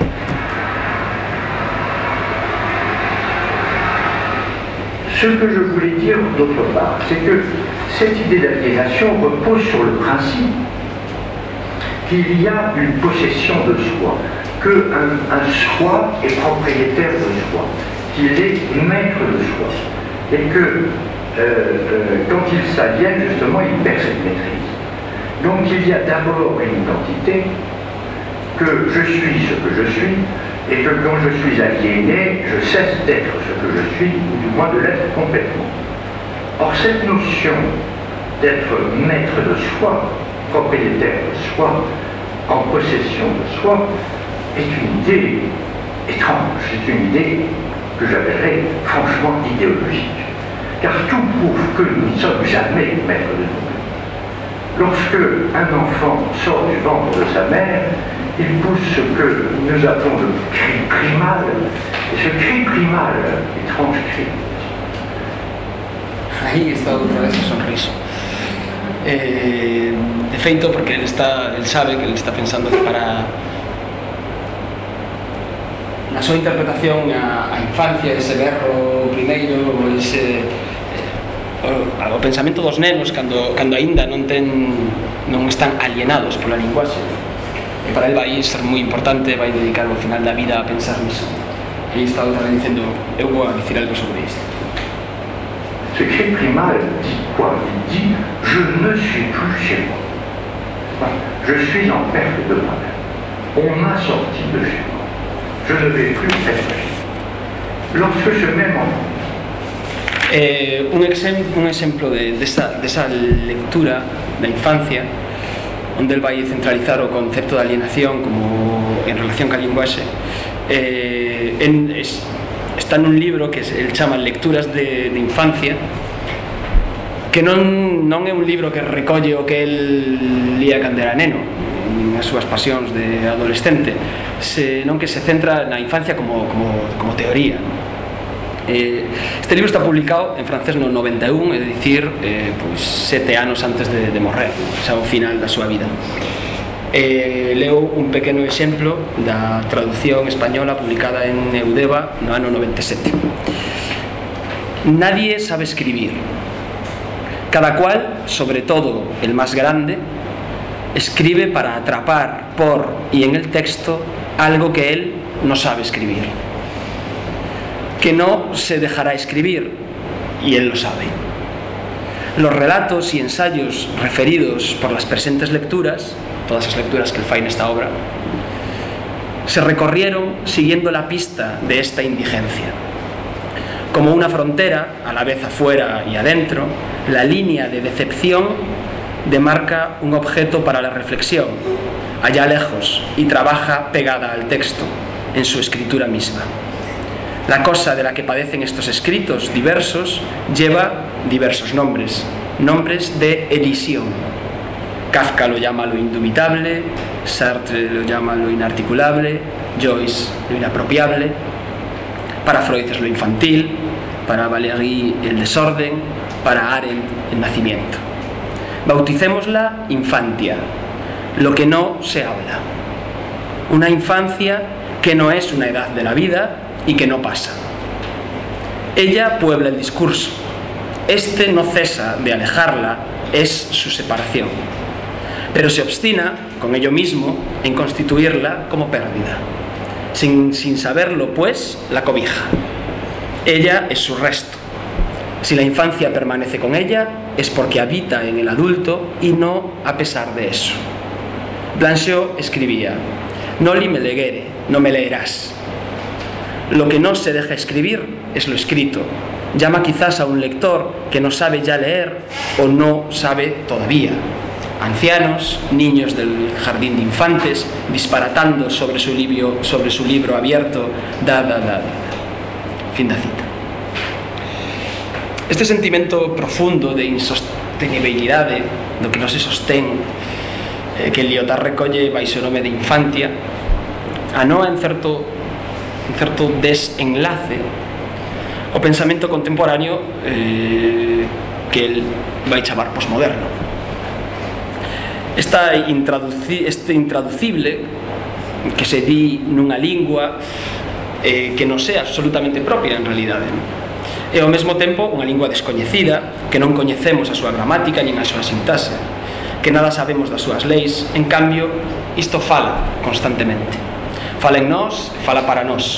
Ce que je voulais dire d'autre part, c'est que cette idée d'aliénation repose sur le principe qu'il y a une possession de soi, qu'un un soi est propriétaire de soi, qu'il est maître de soi, et que euh, euh, quand il s'aliène, justement, il perd cette maîtrise. Donc il y a d'abord une identité, que je suis ce que je suis, et que quand je suis aliéné, je cesse d'être ce que je suis, ou du moins de l'être complètement. Or cette notion d'être maître de soi, propriétaire de soi, en possession de soi, est une idée étrange, c'est une idée que j'appellerais franchement idéologique. Car tout prouve que nous ne sommes jamais maîtres de nous. Lorsque un enfant sort du ventre de sa mère, il pousse ce que nous appelons le cri primal, et ce cri primal, étrange cri. Aí está outra vez o sorriso. Eh, de feito, porque ele, está, ele sabe que ele está pensando que para na súa interpretación a, a infancia, ese berro primeiro, ese o pensamento dos nenos cando, cando aínda non ten non están alienados pola linguaxe, e para ele vai ser moi importante, vai dedicar o final da vida a pensar nisso. E está outra vez dicendo, eu vou a dicir algo sobre isto. Ce cri primal dit quoi? Il dit je ne suis plus chez moi, je suis en perte de moi-même, on m'a sorti de chez moi, je ne vais plus être chez moi. Lorsque ce même enfant Eh, un, exemplo, un exemplo de, de, esa, de esa lectura da infancia, onde el vai centralizar o concepto de alienación como en relación ca linguaxe, eh, en, es, está nun libro que el chama Lecturas de, de Infancia, que non, non é un libro que recolle o que el lía cando era neno, as súas pasións de adolescente, senón que se centra na infancia como, como, como teoría. Eh, este libro está publicado en francés no noventa e un, é dicir, eh, pois sete anos antes de, de morrer, xa ao final da súa vida. Eh, leo un pequeno exemplo da traducción española publicada en Eudeva no ano noventa e sete. Nadie sabe escribir. Cada cual, sobre todo el más grande, escribe para atrapar por y en el texto algo que él no sabe escribir, que no se dejará escribir, y él lo sabe. Los relatos y ensayos referidos por las presentes lecturas, todas las lecturas que él fai nesta obra, se recorrieron siguiendo la pista de esta indigencia. Como una frontera, a la vez afuera y adentro, la línea de decepción demarca un objeto para la reflexión, allá lejos, y trabaja pegada al texto, en su escritura misma. La cosa de la que padecen estos escritos diversos lleva diversos nombres, nombres de elisión. Kafka lo llama lo indubitable, Sartre lo llama lo inarticulable, Joyce lo inapropiable, para Freud es lo infantil, para Valéry el desorden, para Arendt el nacimiento. Bauticémosla infancia, lo que no se habla. Una infancia que no es una edad de la vida y que no pasa. Ella puebla el discurso. Este no cesa de alejarla, es su separación. Pero se obstina, con ello mismo, en constituirla como pérdida. Sin, sin saberlo, pues, la cobija. Ella es su resto. Si la infancia permanece con ella, es porque habita en el adulto y no a pesar de eso. Blanchot escribía: «Noli me legere, no me leerás». Lo que no se deja escribir es lo escrito. Llama quizás a un lector que no sabe ya leer o no sabe todavía. Ancianos, niños del jardín de infantes, disparatando sobre su libro, sobre su libro abierto, da, da, da, da. Fin da cita. Este sentimento profundo de insostenibilidade, do que non se sostén, eh, que Lyotard recolle baixo o nome de infancia, anoa en certo, en certo desenlace o pensamento contemporáneo eh, que el vai chamar posmoderno. Esta intraduci, este intraducible que se di nunha lingua eh, que non sea absolutamente propia en realidade, non? E ao mesmo tempo unha lingua descoñecida, que non coñecemos a súa gramática nin a súa sintaxe, que nada sabemos das súas leis. En cambio, isto fala constantemente. Fala en nós, fala para nós.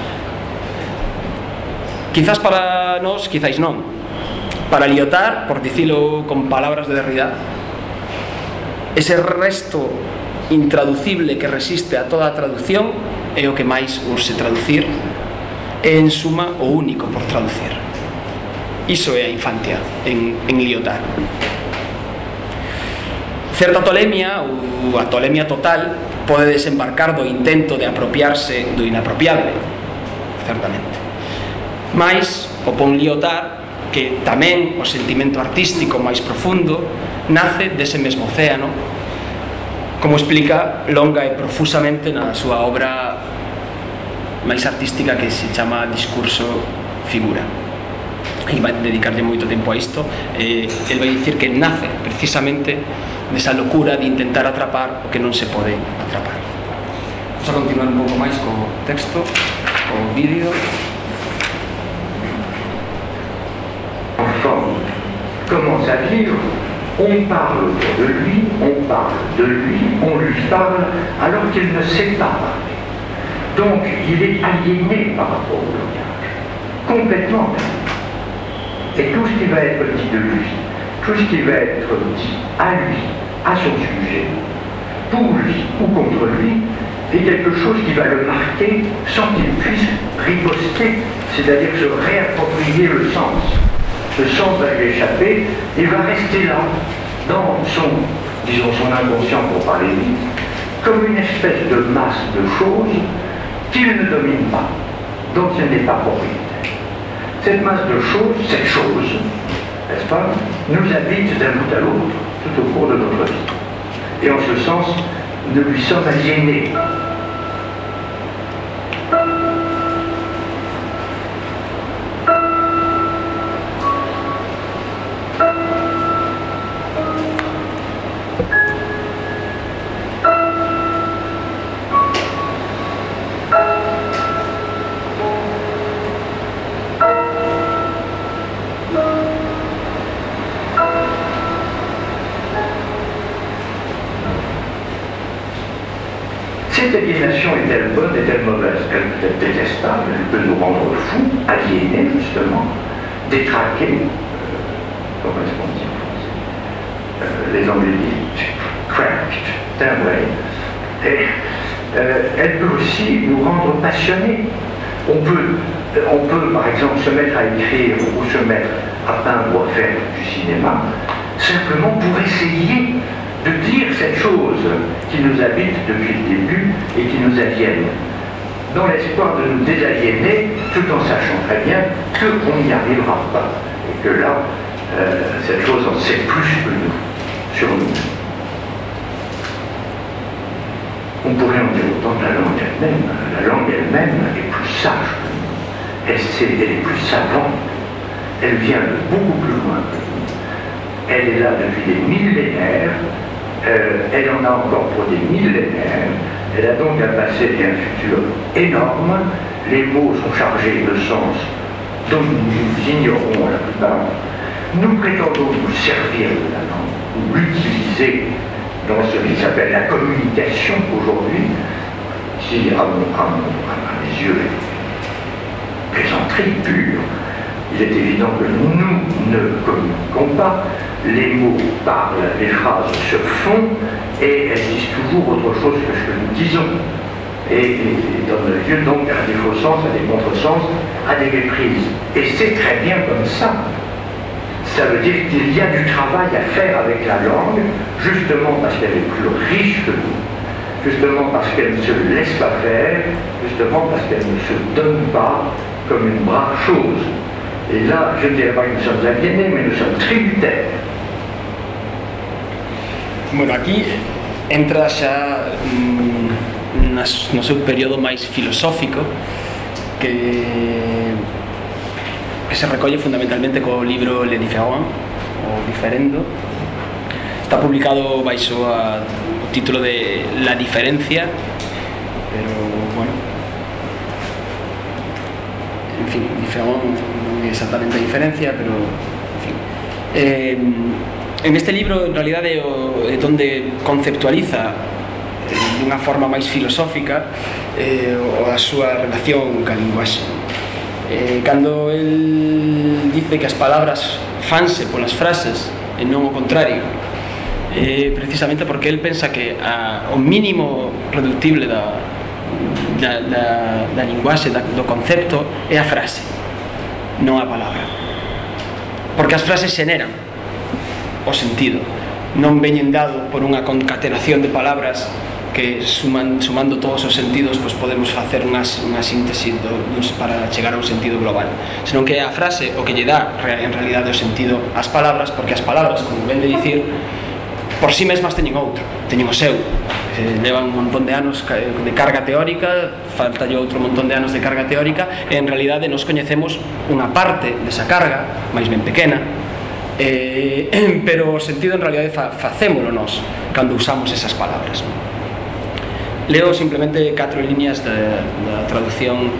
Quizás para nós, quizáis non. Para Lyotard, por dicilo con palabras de Derrida, ese resto intraducible que resiste a toda a traducción é o que máis urxe traducir, e en suma o único por traducir. Iso é a infancia en, en Lyotard. Certa tolemia, ou a tolemia total, pode desembarcar do intento de apropiarse do inapropiable, certamente. Mais, opón Lyotard, que tamén o sentimento artístico máis profundo nace dese mesmo océano, como explica longa e profusamente na súa obra máis artística, que se chama Discurso Figura. E vai dedicarlle moito tempo a isto. Eh, el vai dicir que nace precisamente desa locura de intentar atrapar o que non se pode atrapar. Vamos a continuar un pouco máis co texto, co vídeo. Enfant commence à vivre, on parle de lui, on parle de lui, on lui parle alors qu'il ne sait pas parler. Donc il est aliéné par rapport au langage, complètement. Et tout ce qui va être dit de lui, tout ce qui va être dit à lui, à son sujet, pour lui ou contre lui, est quelque chose qui va le marquer sans qu'il puisse riposter, c'est-à-dire se réapproprier le sens. Le sens va lui échapper, il va rester là, dans son, disons, son inconscient pour parler vite, comme une espèce de masse de choses qu'il ne domine pas, dont il n'est pas propriétaire. Cette masse de choses, cette chose, n'est-ce pas, nous habite d'un bout à l'autre tout au cours de notre vie. Et en ce sens, nous lui sommes aliénés. Cette aliénation est-elle bonne, est-elle mauvaise? Elle peut être détestable, elle peut nous rendre fous, aliénés justement, détraqués, euh, comment est-ce qu'on dit en français, euh, les Anglais disent cracked, timbrés. Et euh, elle peut aussi nous rendre passionnés. On peut, on peut, par exemple, se mettre à écrire ou se mettre à peindre ou à faire du cinéma, simplement pour essayer de dire cette chose qui nous habite depuis le début et qui nous aliène, dans l'espoir de nous désaliéner, tout en sachant très bien qu'on n'y arrivera pas, et que là, euh, cette chose en sait plus que nous, sur nous. On pourrait en dire autant de la langue elle-même. La langue elle-même est plus sage que nous. Elle, sait, elle est plus savante. Elle vient de beaucoup plus loin que nous. Elle est là depuis des millénaires. Euh, elle en a encore pour des millénaires. Elle a donc un passé et un futur énorme. Les mots sont chargés de sens dont nous ignorons la plupart. Nous prétendons nous servir de la langue, ou l'utiliser dans ce qui s'appelle la communication aujourd'hui, qui, à, mon, à, mon, à mes yeux, est plaisanterie pure. Il est évident que nous ne communiquons pas, les mots parlent, les phrases se font, et elles disent toujours autre chose que ce que nous disons, et, et donnent lieu donc à des faux sens, à des contresens, à des méprises. Et c'est très bien comme ça. Ça veut dire qu'il y a du travail à faire avec la langue, justement parce qu'elle est plus riche que nous, justement parce qu'elle ne se laisse pas faire, justement parce qu'elle ne se donne pas comme une brave chose. Et là, je ne dirais pas que nous sommes aliénés, mais nous sommes tributaires. Bueno, aquí entra xa mm, nas, no seu período máis filosófico que que se recolle fundamentalmente co libro Le Différent, o Diferendo. Está publicado baixo a, o título de La Diferencia, pero, bueno, en fin, Différent non é exactamente a diferencia, pero, en fin. Eh, en este libro, en realidade, é onde conceptualiza eh, dunha forma máis filosófica eh, a súa relación ca linguaxe. Eh, cando el dice que as palabras fanse polas frases e non o contrario, eh, precisamente porque el pensa que a, o mínimo reductible da, da, da, da linguaxe, da, do concepto, é a frase, non a palabra, porque as frases xeneran o sentido, non veñen dado por unha concatenación de palabras que suman, sumando todos os sentidos pues podemos facer unha, unha síntese do, para chegar a un sentido global, senón que é a frase o que lle dá en realidade o sentido ás palabras, porque as palabras, como ven de dicir, por si sí mesmas teñen outro, teñen o seu, eh, levan un montón de anos de carga teórica, falta outro montón de anos de carga teórica, e en realidade nos coñecemos unha parte desa carga, máis ben pequena, eh, pero o sentido en realidade fa, facémolo nós cando usamos esas palabras. Leo simplemente catro líneas da, da traducción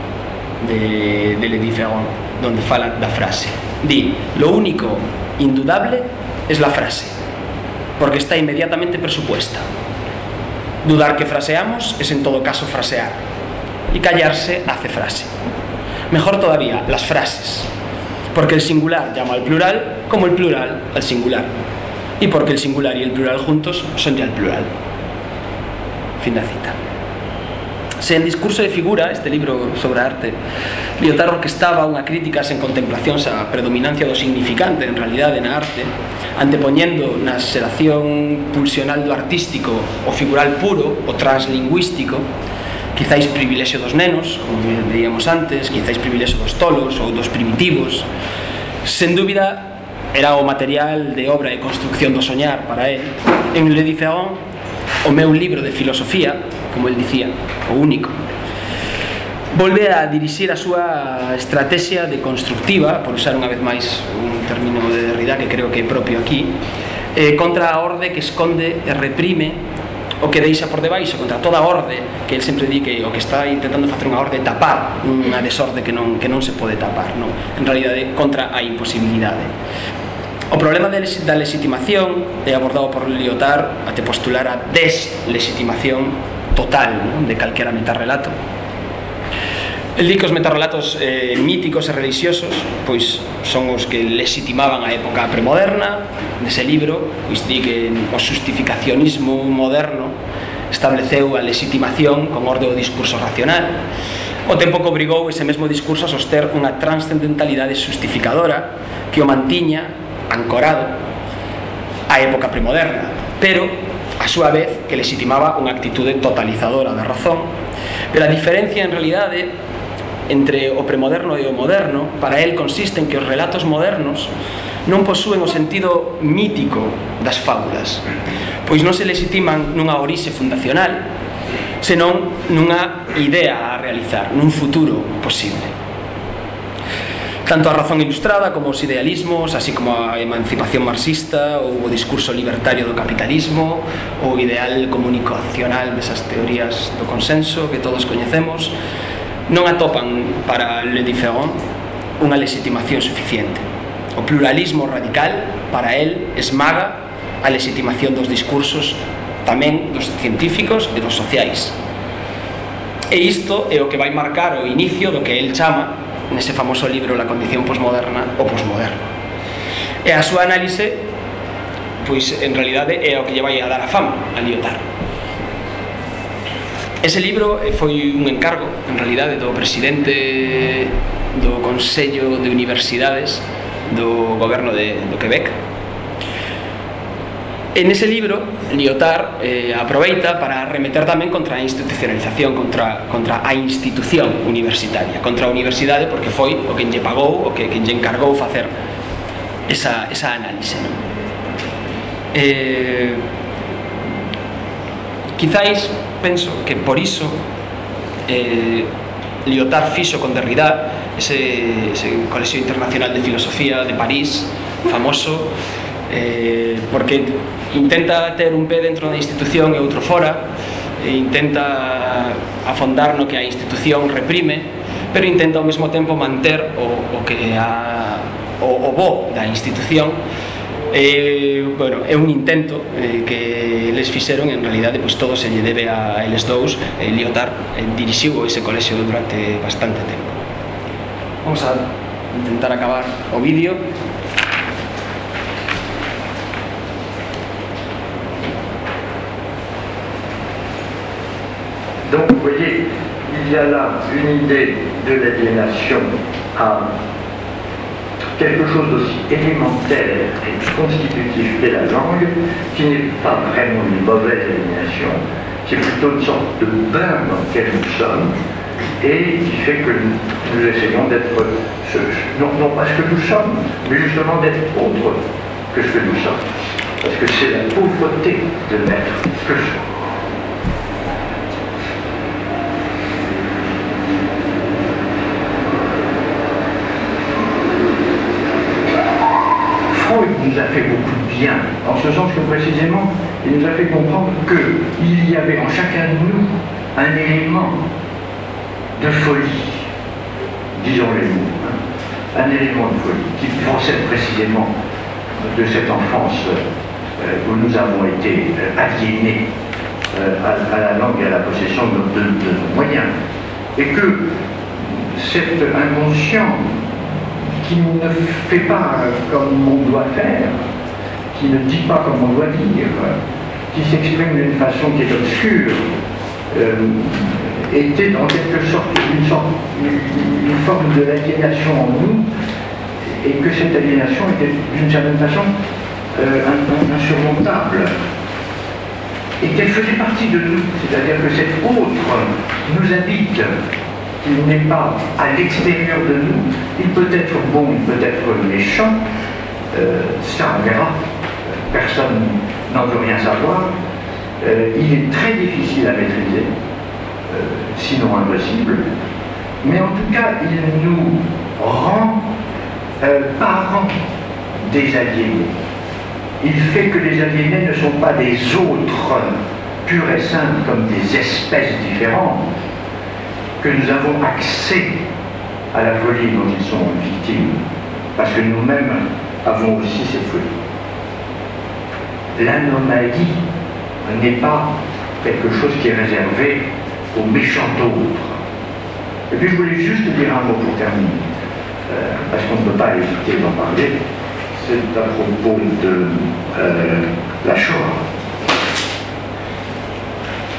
de, de Le Différent, donde fala da frase. Di, lo único indudable es la frase, porque está inmediatamente presupuesta. Dudar que fraseamos es en todo caso frasear, y callarse hace frase. Mejor todavía, las frases, porque el singular llama al plural como el plural al singular, y porque el singular y el plural juntos son ya el plural. Fin da cita. Se en Discurso de Figura, este libro sobre arte, Lyotard orquestaba unha crítica sen contemplacións á predominancia do significante en realidade na arte, antepoñendo na xeración pulsional do artístico o figural puro, o translingüístico, quizáis privilexio dos nenos, como veíamos antes, quizáis privilexio dos tolos ou dos primitivos. Sen dúbida, era o material de obra e construcción do soñar para él. En Le Différent, o meu libro de filosofía, como el dicía, o único, volve a dirixir a súa estrategia de constructiva, por usar unha vez máis un término de Derrida que creo que é propio aquí, eh, contra a orde que esconde e reprime o que deixa por debaixo, contra toda a orde que el sempre di que o que está intentando facer unha orde tapar unha desorde que non, que non se pode tapar, non? En realidade contra a imposibilidade. O problema da legitimación é abordado por Lyotard até postular a deslegitimación total, non? De calquera metarrelato. El di que os metarrelatos eh, míticos e religiosos pois son os que legitimaban a época premoderna. Nese libro pois di que o justificacionismo moderno estableceu a legitimación con orde ao discurso racional, o tempo que obrigou ese mesmo discurso a soster unha transcendentalidade justificadora que o mantiña ancorado á época premoderna, pero a súa vez que legitimaba unha actitude totalizadora da razón. Pero a diferencia en realidade entre o premoderno e o moderno para el consiste en que os relatos modernos non posúen o sentido mítico das fábulas, pois non se legitiman nunha orixe fundacional, senón nunha idea a realizar, nun futuro posible. Tanto a razón ilustrada como os idealismos, así como a emancipación marxista ou o discurso libertario do capitalismo, ou o ideal comunicacional desas teorías do consenso que todos coñecemos, non atopan para Le Différent unha legitimación suficiente. O pluralismo radical, para el, esmaga a legitimación dos discursos tamén dos científicos e dos sociais. E isto é o que vai marcar o inicio do que el chama, nese famoso libro La condición posmoderna, o posmoderno. E a súa análise, pois, en realidade, é o que lle vai a dar a fama a Lyotard. Ese libro foi un encargo, en realidade, do presidente do Consello de Universidades do goberno de, do Quebec. En ese libro, Lyotard eh, aproveita para remeter tamén contra a institucionalización, contra, contra a institución universitaria, contra a universidade, porque foi o que lle pagou, o que, que lle encargou facer esa, esa análise, non? Eh, quizáis penso que por iso eh, Lyotard fixo con Derrida ese, ese Colexio Internacional de Filosofía de París, famoso, eh, porque intenta ter un pé dentro da institución e outro fora, e intenta afondar no que a institución reprime, pero intenta ao mesmo tempo manter o, o que a, o, o bo da institución. Eh, bueno, é un intento eh, que les fixeron, en realidade pois todo se lle debe a eles dous. eh, Lyotard eh, dirixiu ese colexio durante bastante tempo. Vamos a intentar acabar o vídeo. Donc, vous voyez, il y a là une idée de l'aliénation à quelque chose d'aussi élémentaire et constitutif qu'est la langue, qui n'est pas vraiment une mauvaise aliénation, c'est plutôt une sorte de bain dans lequel nous sommes, et qui fait que nous essayons d'être, non, non pas ce que nous sommes, mais justement d'être autre que ce que nous sommes. Parce que c'est la pauvreté de n'être que ça. Freud nous a fait beaucoup de bien, en ce sens que précisément, il nous a fait comprendre qu'il y avait en chacun de nous un élément de folie, disons les mots, hein, un élément de folie qui procède précisément de cette enfance euh, où nous avons été euh, aliénés euh, à, à la langue et à la possession de, de, de nos moyens. Et que cet inconscient qui ne fait pas comme on doit faire, qui ne dit pas comme on doit dire, qui s'exprime d'une façon qui est obscure, euh, était en quelque sorte une, sorte, une, une forme de l'aliénation en nous, et que cette aliénation était d'une certaine façon euh, insurmontable, et qu'elle faisait partie de nous, c'est-à-dire que cet autre nous habite. Il n'est pas à l'extérieur de nous, il peut être bon, il peut être méchant, euh, ça on verra, personne n'en veut rien savoir, euh, il est très difficile à maîtriser, euh, sinon impossible, mais en tout cas il nous rend euh, parents des aliénés. Il fait que les aliénés ne sont pas des autres purs et simples comme des espèces différentes, que nous avons accès à la folie dont ils sont victimes, parce que nous-mêmes avons aussi ces folies. L'anomalie n'est pas quelque chose qui est réservé aux méchants autres. Et puis je voulais juste dire un mot pour terminer, euh, parce qu'on ne peut pas éviter d'en parler, c'est à propos de euh, la Shoah.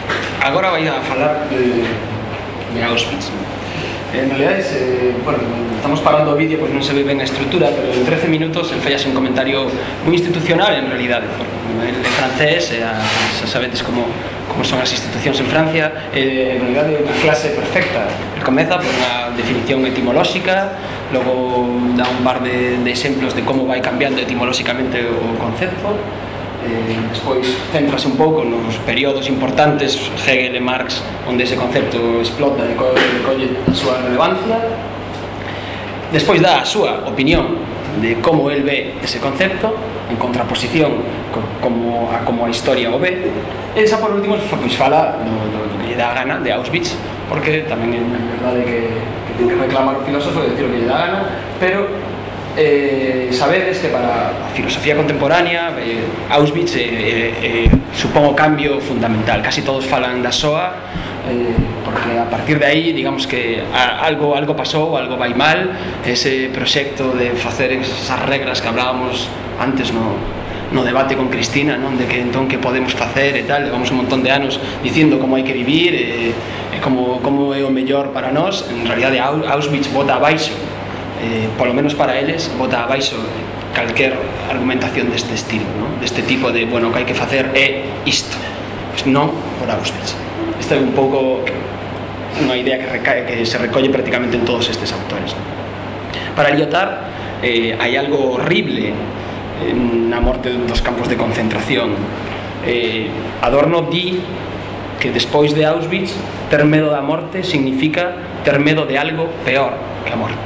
agora vai a falar de, de Auschwitz. En realidad, es, eh, bueno, estamos parando o vídeo, pues non se ve ben a estrutura, pero en trece minutos el fallase un comentario moi institucional en realidade, porque el é francés, e a, xa sabedes como, como son as institucións en Francia, eh, en realidade é unha clase perfecta. El comeza por unha definición etimolóxica, logo dá un par de, de exemplos de como vai cambiando etimolóxicamente o concepto, eh, despois céntrase un pouco nos períodos importantes, Hegel e Marx, onde ese concepto explota e colle a súa relevancia. Despois dá a súa opinión de como el ve ese concepto en contraposición co, como, a como a historia o ve, e xa por último pois fala do, do, do que lle dá a gana de Auschwitz, porque tamén é verdade que, que ten que reclamar o filósofo e decir o que lle dá a gana, pero Eh, sabedes que para a filosofía contemporánea eh, Auschwitz eh, eh, supón o cambio fundamental. Casi todos falan da S O A, eh, porque a partir de aí, digamos que a, algo, algo pasou, algo vai mal. Ese proxecto de facer esas regras que hablábamos antes no, no debate con Cristina, non? De que entón que podemos facer e tal, levamos un montón de anos dicindo como hai que vivir e, e como, como é o mellor para nós. En realidade Auschwitz bota abaixo, Eh, polo menos para eles, bota abaixo calquer argumentación deste estilo, ¿no? Deste tipo de, bueno, o que hai que facer é isto, pues non por Auschwitz. Esta é un pouco unha idea que, recae, que se recolle prácticamente en todos estes autores, ¿no? Para Lyotard eh, hai algo horrible na morte dos campos de concentración. eh, Adorno di que despois de Auschwitz ter medo da morte significa ter medo de algo peor que a morte.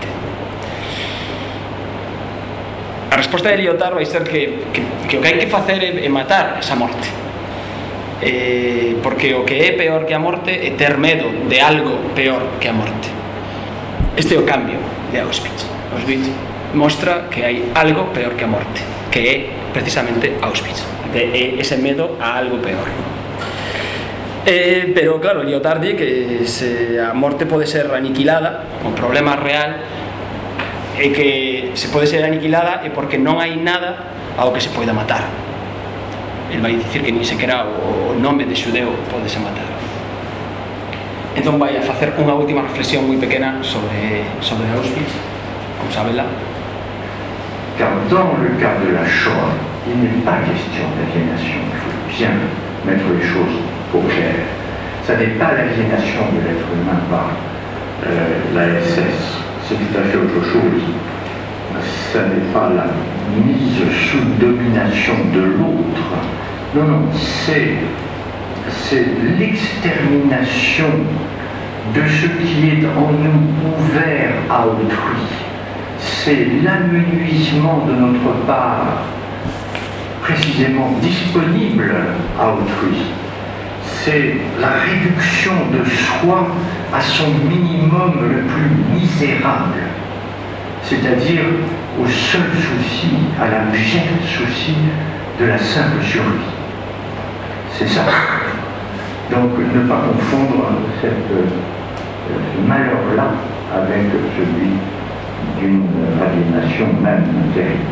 A resposta de Lyotard vai ser que, que, que o que hai que facer é, é matar esa morte, eh, porque o que é peor que a morte é ter medo de algo peor que a morte. Este é o cambio de Auschwitz. Auschwitz mostra que hai algo peor que a morte, que é precisamente Auschwitz, que é ese medo a algo peor. Eh, pero claro, Lyotard di que se a morte pode ser aniquilada, o problema real é que se pode ser aniquilada é porque non hai nada ao que se poida matar. El vai dicir que nin sequera o nome de xudeu pode se matar. Entón vai a facer unha última reflexión moi pequena sobre, sobre Auschwitz, como sabela. Car dans le cas de la Shoah, il n'est pas question d'aliénation. Il faut bien mettre les choses au clair. Ça n'est pas l'aliénation de l'être humain par euh, la S S. C'est tout à fait autre chose. Ça n'est pas la mise sous domination de l'autre. Non, non, c'est, c'est l'extermination de ce qui est en nous ouvert à autrui. C'est l'amenuisement de notre part précisément disponible à autrui. C'est la réduction de soi à son minimum le plus misérable, c'est-à-dire au seul souci, à l'abject souci de la simple survie. C'est ça. Donc ne pas confondre cette, ce malheur-là avec celui d'une aliénation même terrible.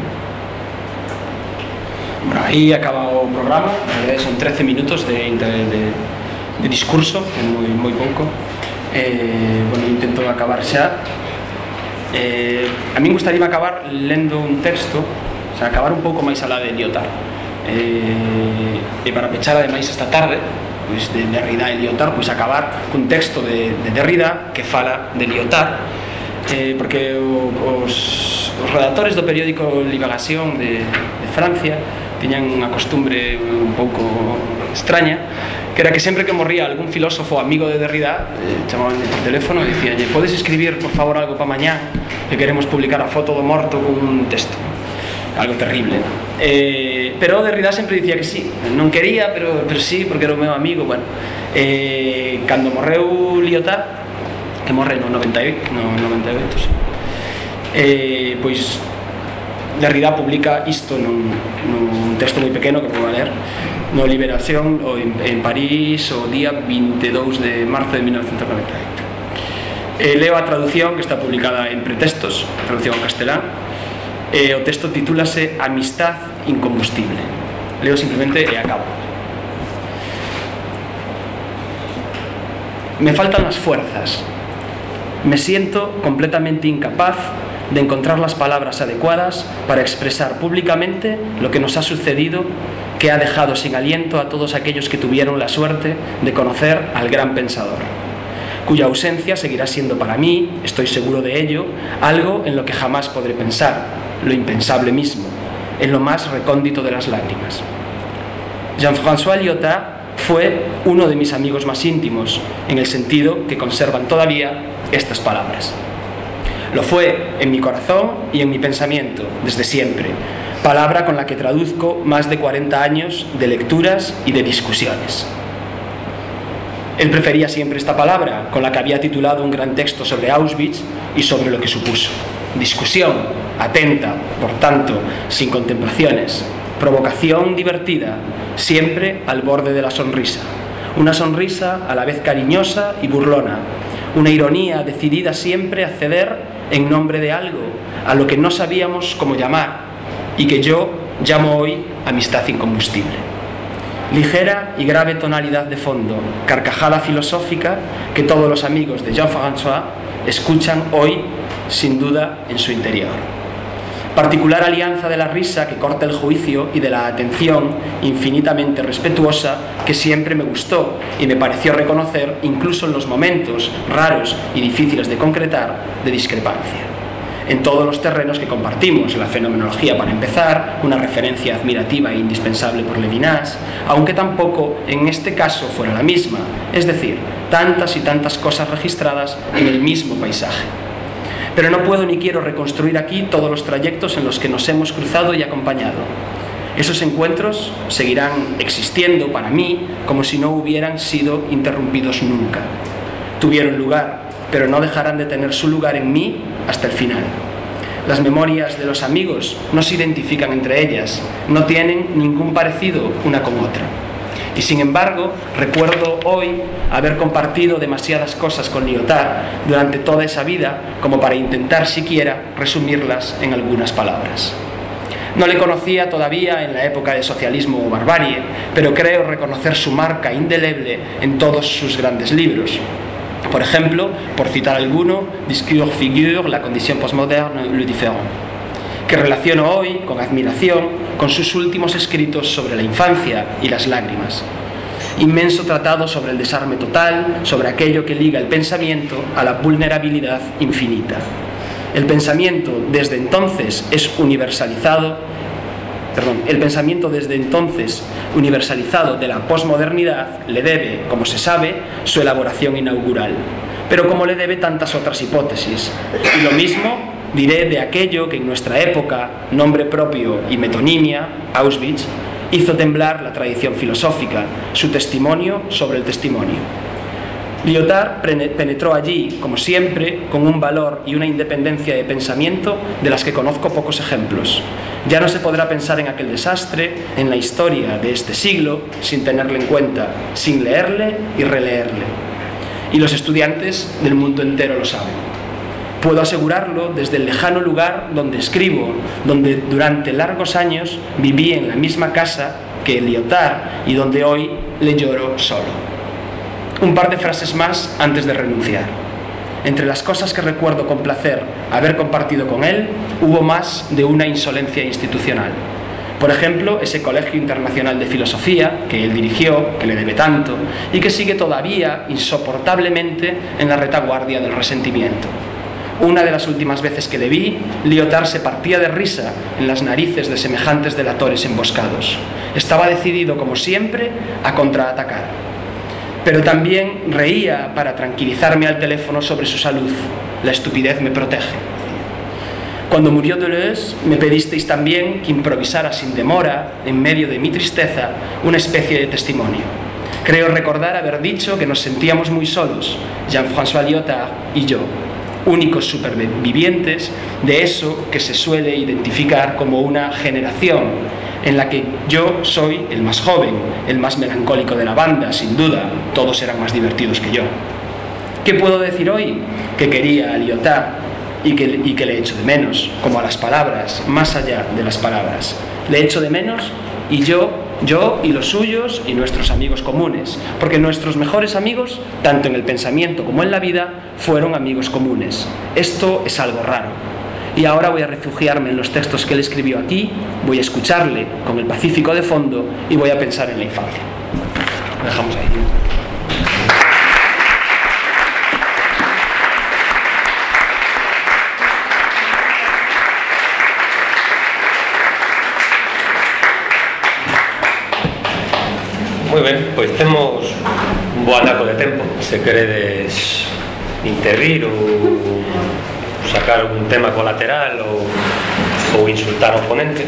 Bueno, aí acaba o programa. En realidad son trece minutos de, de, de discurso, é moi, moi pouco. Eh, bueno, intento acabar xa. Eh, a min gustaríame acabar lendo un texto, o sea, acabar un pouco máis alá de Lyotard. Eh, e para pechar ademais esta tarde, pois, de Derrida e Lyotard, pois acabar cun texto de, de Derrida que fala de Lyotard, eh, porque o, os, os redactores do periódico Libération de, de Francia tiñan unha costumbre un pouco extraña, que era que sempre que morría algún filósofo amigo de Derrida, eh, chamaban por teléfono e dicíanlle: podes escribir por favor algo para mañá, que queremos publicar a foto do morto con un texto. Algo terrible. Eh, pero Derrida sempre dicía que sí, non quería, pero, pero sí, porque era o meu amigo. Bueno, eh, cando morreu Lyotard, que morre no noventa e oito, no noventa e oito, sí. eh, pois Derrida publica isto nun, nun texto moi pequeno que vou a ler no Liberación en, en París o día vinte e dous de marzo de mil novecentos noventa e oito. eh, Leo a traducción que está publicada en Pretextos, traducción ao castelán. eh, O texto titúlase Amistad incombustible. Leo simplemente e acabo. Me faltan las fuerzas. Me siento completamente incapaz de encontrar las palabras adecuadas para expresar públicamente lo que nos ha sucedido, que ha dejado sin aliento a todos aquellos que tuvieron la suerte de conocer al gran pensador, cuya ausencia seguirá siendo para mí, estoy seguro de ello, algo en lo que jamás podré pensar, lo impensable mismo, en lo más recóndito de las lágrimas. Jean-François Lyotard fue uno de mis amigos más íntimos, en el sentido que conservan todavía estas palabras. Lo fue en mi corazón y en mi pensamiento, desde siempre, palabra con la que traduzco más de cuarenta años de lecturas y de discusiones. Él prefería siempre esta palabra, con la que había titulado un gran texto sobre Auschwitz y sobre lo que supuso. Discusión, atenta, por tanto, sin contemplaciones. Provocación divertida, siempre al borde de la sonrisa. Una sonrisa a la vez cariñosa y burlona. Una ironía decidida siempre a ceder en nombre de algo a lo que no sabíamos cómo llamar y que yo llamo hoy amistad incombustible. Ligera y grave tonalidad de fondo, carcajada filosófica que todos los amigos de Jean-François escuchan hoy sin duda en su interior. Particular alianza de la risa que corta el juicio y de la atención infinitamente respetuosa que siempre me gustó y me pareció reconocer incluso en los momentos raros y difíciles de concretar de discrepancia. En todos los terrenos que compartimos, la fenomenología para empezar, una referencia admirativa e indispensable por Levinas, aunque tampoco en este caso fuera la misma, es decir, tantas y tantas cosas registradas en el mismo paisaje. Pero no puedo ni quiero reconstruir aquí todos los trayectos en los que nos hemos cruzado y acompañado. Esos encuentros seguirán existiendo para mí como si no hubieran sido interrumpidos nunca. Tuvieron lugar, pero no dejarán de tener su lugar en mí hasta el final. Las memorias de los amigos no se identifican entre ellas, no tienen ningún parecido una con otra. Y sin embargo, recuerdo hoy haber compartido demasiadas cosas con Lyotard durante toda esa vida como para intentar siquiera resumirlas en algunas palabras. No le conocía todavía en la época del socialismo o barbarie, pero creo reconocer su marca indeleble en todos sus grandes libros. Por ejemplo, por citar alguno, Discours figure, La condition postmoderne, Le différent, que relaciono hoy con admiración con sus últimos escritos sobre la infancia y las lágrimas. Inmenso tratado sobre el desarme total, sobre aquello que liga el pensamiento a la vulnerabilidad infinita. El pensamiento desde entonces es universalizado, perdón, el pensamiento desde entonces universalizado de la posmodernidad le debe, como se sabe, su elaboración inaugural, pero como le debe tantas otras hipótesis. Y lo mismo diré de aquello que en nuestra época, nombre propio y metonimia, Auschwitz, hizo temblar la tradición filosófica, su testimonio sobre el testimonio. Lyotard penetró allí, como siempre, con un valor y una independencia de pensamiento de las que conozco pocos ejemplos. Ya no se podrá pensar en aquel desastre, en la historia de este siglo, sin tenerle en cuenta, sin leerle y releerle. Y los estudiantes del mundo entero lo saben. Puedo asegurarlo desde el lejano lugar donde escribo, donde durante largos años viví en la misma casa que Lyotard y donde hoy le lloro solo. Un par de frases más antes de renunciar. Entre las cosas que recuerdo con placer haber compartido con él, hubo más de una insolencia institucional. Por ejemplo, ese Colegio Internacional de Filosofía que él dirigió, que le debe tanto, y que sigue todavía insoportablemente en la retaguardia del resentimiento. Una de las últimas veces que le vi, Lyotard se partía de risa en las narices de semejantes delatores emboscados. Estaba decidido, como siempre, a contraatacar. Pero también reía para tranquilizarme al teléfono sobre su salud. La estupidez me protege. Cuando murió Deleuze, me pedisteis también que improvisara sin demora, en medio de mi tristeza, una especie de testimonio. Creo recordar haber dicho que nos sentíamos muy solos, Jean-François Lyotard y yo, únicos supervivientes de eso que se suele identificar como una generación, en la que yo soy el más joven, el más melancólico de la banda, sin duda, todos eran más divertidos que yo. ¿Qué puedo decir hoy? Que quería a Lyotard y que, y que le echo de menos, como a las palabras, más allá de las palabras. Le echo de menos y yo yo y los suyos y nuestros amigos comunes, porque nuestros mejores amigos, tanto en el pensamiento como en la vida, fueron amigos comunes. Esto es algo raro. Y ahora voy a refugiarme en los textos que él escribió aquí, voy a escucharle con el Pacífico de fondo y voy a pensar en la infancia. Lo dejamos ahí. Moi ben, pois temos un bo anaco de tempo. Se queredes intervir ou sacar un tema colateral ou, ou insultar ao ponente.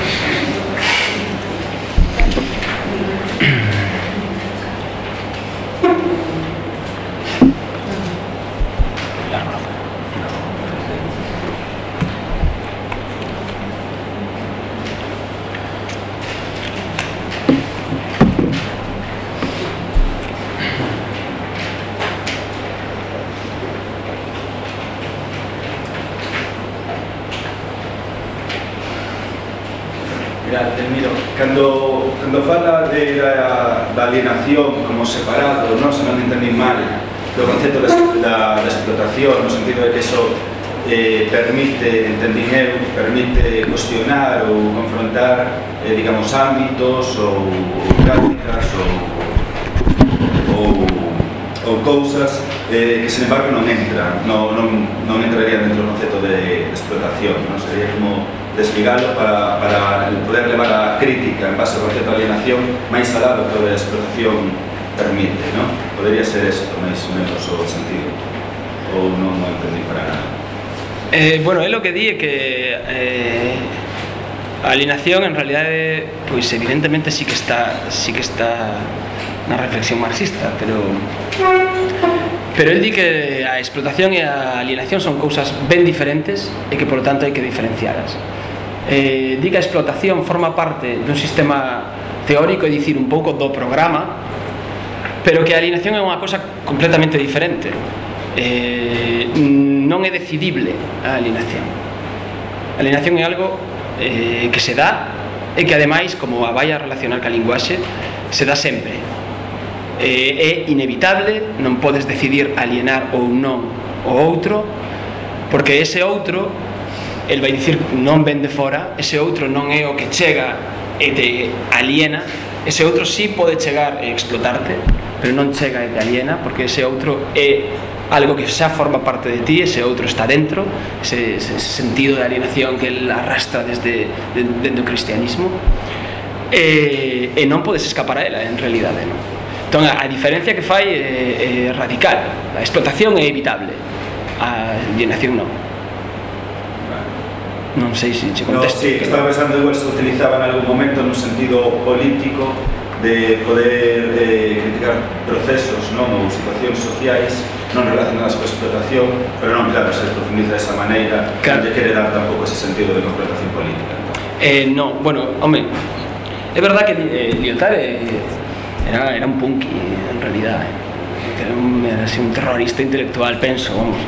Miro, cando, cando fala de da, da alienación como separado, non se non entendí mal do concepto da, da, da explotación, no sentido de que eso eh, permite, entendín eu, permite cuestionar ou confrontar eh, digamos, ámbitos ou, ou prácticas ou, ou, ou cousas eh, que, sin embargo, non entran, non, non, non entraría dentro do concepto de explotación, non? Sería como desligalo para, para poder levar a crítica en base ao concepto de alienación máis alá do que a explotación permite, non? Podería ser isto, máis ou menos o sentido, ou non o entendí para nada. Eh, bueno, é lo que di é que eh, a alienación en realidade, pois evidentemente sí que está, sí que está na reflexión marxista, pero pero el di que a explotación e a alienación son cousas ben diferentes e que, por lo tanto, hai que diferencialas. Eh, di que a explotación forma parte dun sistema teórico, é dicir, un pouco do programa, pero que a alienación é unha cosa completamente diferente. Eh, non é decidible a alienación. A alienación é algo eh, que se dá e que, ademais, como a vai a relacionar ca linguaxe, se dá sempre. Eh, é inevitable, non podes decidir alienar ou non o outro, porque ese outro, el vai dicir, non ven de fora, ese outro non é o que chega e te aliena, ese outro sí pode chegar e explotarte, pero non chega e te aliena, porque ese outro é algo que xa forma parte de ti, ese outro está dentro, ese, ese sentido de alienación que el arrastra desde, de, desde o cristianismo, e, e non podes escapar a ela, en realidade, non? Entón, a, a diferencia que fai é, é radical. A explotación é evitable, a alienación non. Non sei se che contesto. No, sí, estaba pensando igual se utilizaba en algún momento nun sentido político de poder eh, criticar procesos, non, ou situacións sociais non relacionadas coa explotación, pero non, claro, se profundiza desa maneira, claro, non lle quere dar tampouco ese sentido de confrontación política. Eh, non, bueno, home, é verdad que eh, Lyotard eh, era, era un punky, en realidad, eh, era, un, era así, un terrorista intelectual, penso, vamos.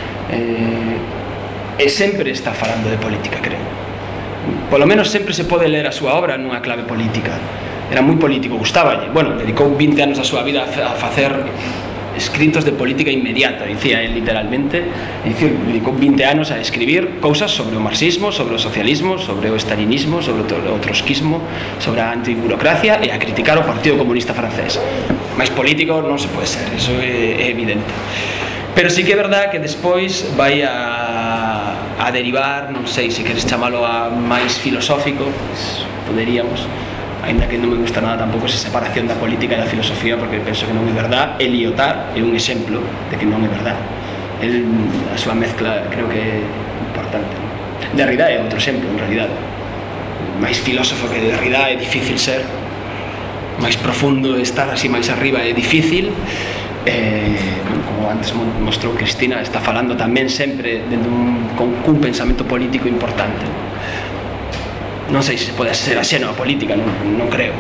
Eh, e sempre está falando de política, creo. Polo menos sempre se pode ler a súa obra nunha clave política. Era moi político, gustáballe. Bueno, dedicou vinte anos da súa vida a facer escritos de política inmediata, dicía él literalmente. É dicir, dedicou vinte anos a escribir cousas sobre o marxismo, sobre o socialismo, sobre o stalinismo, sobre o trotskismo, sobre a antiburocracia e a criticar o Partido Comunista francés. Mais político non se pode ser, eso é, é evidente. Pero sí que é verdad que despois vai a, a derivar, non sei se queres chamalo a máis filosófico, pues, poderíamos, ainda que non me gusta nada tampouco esa separación da política e da filosofía, porque penso que non é verdad. E Lyotard é un exemplo de que non é verdad. El, a súa mezcla creo que é importante. Derrida é outro exemplo, en realidad. Máis filósofo que Derrida é difícil ser, máis profundo, estar así máis arriba é difícil. Eh, como antes mostrou Cristina, está falando tamén sempre dentro un, con un pensamento político importante. Non sei se pode ser axeno a política, non, non creo.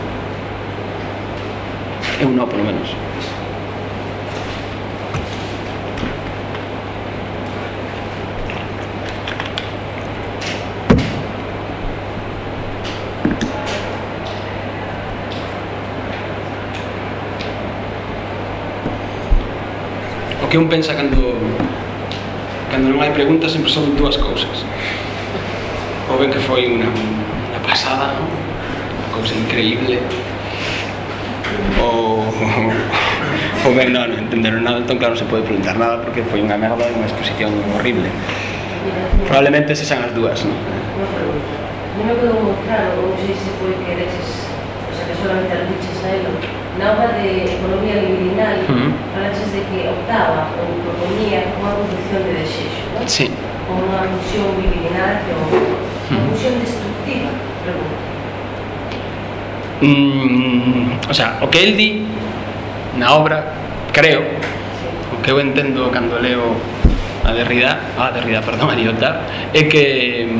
Eu non, polo menos. o que un pensa cando cando non hai preguntas sempre son dúas cousas, ou ben que foi unha, unha pasada, non? Unha cousa increíble, ou ou ben non, non entenderon nada, entón claro non se pode preguntar nada porque foi unha merda e unha exposición horrible. Probablemente se sean as dúas, non? Non me quedou moi claro, non sei se foi que deches, o sea, que solamente aldiches a elo. Na obra de Economía Libidinal, uh-huh. falaches de que optaba ou proponía unha conducción de desexo, non? Sí. Como unha pulsión libidinal ou unha pulsión destructiva, pregunto. Mm, o sea, o que el di na obra, creo, o que eu entendo cando leo a Derrida, a Derrida, perdón, a Lyotard, é que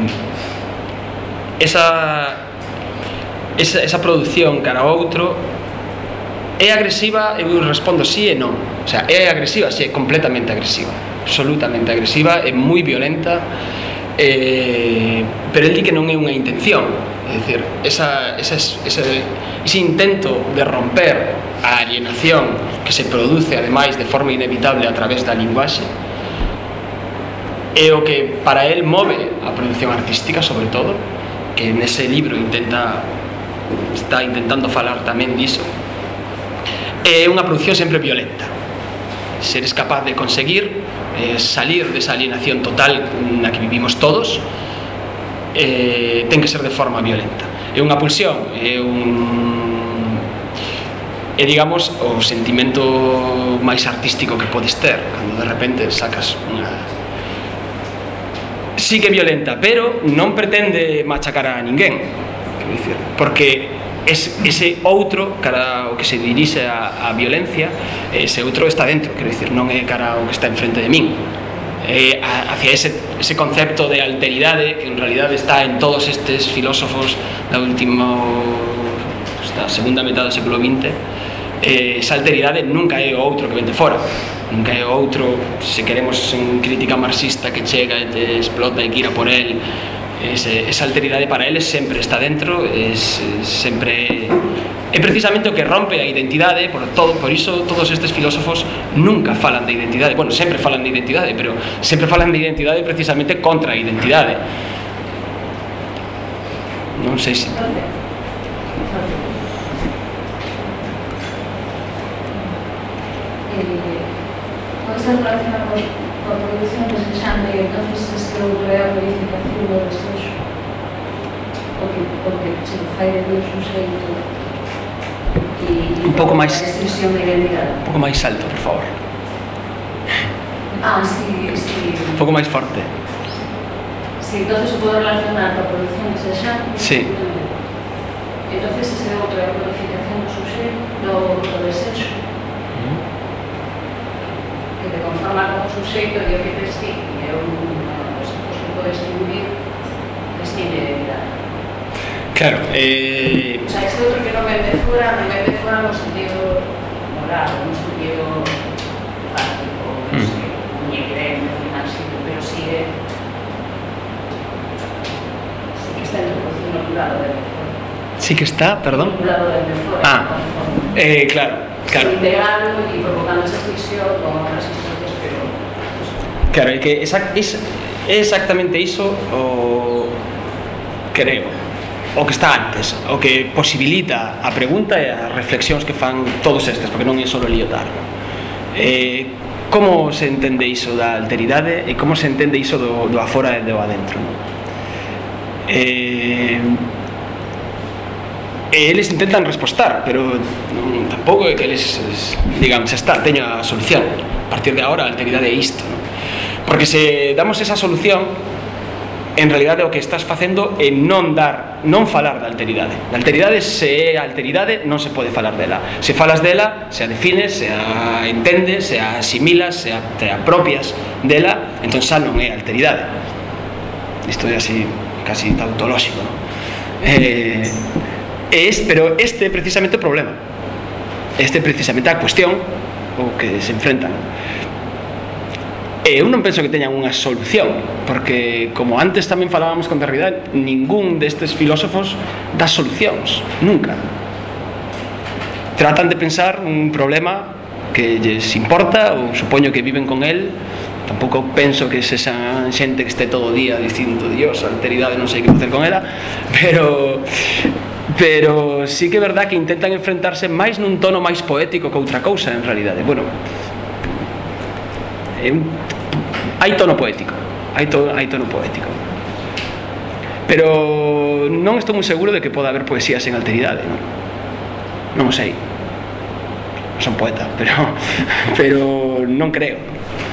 esa, esa, esa produción cara ao outro é agresiva. Eu respondo sí e non. O sea, é agresiva, sí, é completamente agresiva, absolutamente agresiva, é moi violenta, eh, pero el di que non é unha intención. É dicir, esa, esa, ese, ese intento de romper a alienación que se produce ademais de forma inevitable a través da linguaxe é o que para él move a produción artística, sobre todo, que nese libro intenta está intentando falar tamén diso. É unha produción sempre violenta. Se eres capaz de conseguir eh, salir desa alienación total na que vivimos todos, eh, ten que ser de forma violenta. É unha pulsión, é un... é, digamos, o sentimento máis artístico que podes ter cando de repente sacas unha... Sí que é violenta, pero non pretende machacar a ninguén, quero dicir, porque es, ese outro, cara ao que se dirixe a, a violencia, ese outro está dentro, quero dicir, non é cara ao que está enfrente de min, é hacia ese, ese concepto de alteridade que en realidade está en todos estes filósofos da última, da segunda metade do século vinte. Eh, esa alteridade nunca é o outro que vende fora, nunca é o outro, se queremos en crítica marxista, que chega e te explota e que ira por el. Ese, esa alteridade para eles sempre está dentro, es, sempre é precisamente o que rompe a identidade. Por todo, por iso todos estes filósofos nunca falan de identidade, bueno, sempre falan de identidade, pero sempre falan de identidade precisamente contra a identidade. Non sei se pode ser relacionado con a produción desexante e entonces este outro é a verificación do desexo, porque, porque se fai de Deus un xeito e un pouco máis, a expresión de identidade. Un pouco máis alto, por favor. Ah, sí, sí. Un pouco máis forte. Sí, entonces se pode relacionar coa produción desexante. Sí. Entonces ese outro é a verificación do suxeito, do, do desexo. Que te conforma como suxeito e o que te distingue é un os que pode distinguir distingue de vida. Claro, eh... o sea, ese outro que non vende fora, non vende fora no sentido moral, no sentido práctico, non sei, non é creencia, non é así, pero sí é sí que está en el proceso inoculado de fora. Sí que está, perdón? Inoculado de fora. Ah, eh, claro. Claro. Integrando y provocando esa expresión con otras instancias, pero... Claro, é que esa, es, é exactamente iso o creo, o que está antes, o que posibilita a pregunta e as reflexións que fan todos estes, porque non é só Lyotard. Eh, como se entende iso da alteridade e como se entende iso do, do afora e do adentro, non? Eh... E eles intentan respostar, pero non, tampouco é que eles digan, xa está, teño a solución, a partir de agora a alteridade é isto, non? Porque se damos esa solución, en realidade o que estás facendo é non dar, non falar da alteridade. Da alteridade, se é a alteridade, non se pode falar dela. Se falas dela, se a defines, se a entendes, se a asimilas, se a te apropias dela, entón xa non é alteridade. Isto é así, casi tautolóxico, non? Eh... Es, pero este é precisamente o problema. Este é precisamente a cuestión o que se enfrentan. E eu non penso que teñan unha solución, porque como antes tamén falábamos con Derrida, ningún destes filósofos dá solucións, nunca. Tratan de pensar un problema que lles importa, ou supoño que viven con el. Tampouco penso que se esa xente que este todo o día dicindo Dios, a alteridade non sei que facer con ela, pero pero sí que é verdad que intentan enfrentarse máis nun tono máis poético que outra cousa, en realidade. Bueno, é un, hai tono poético, hai, to, hai tono poético, pero non estou moi seguro de que poda haber poesía sen alteridade, non, non o sei, non son poeta, pero pero non creo.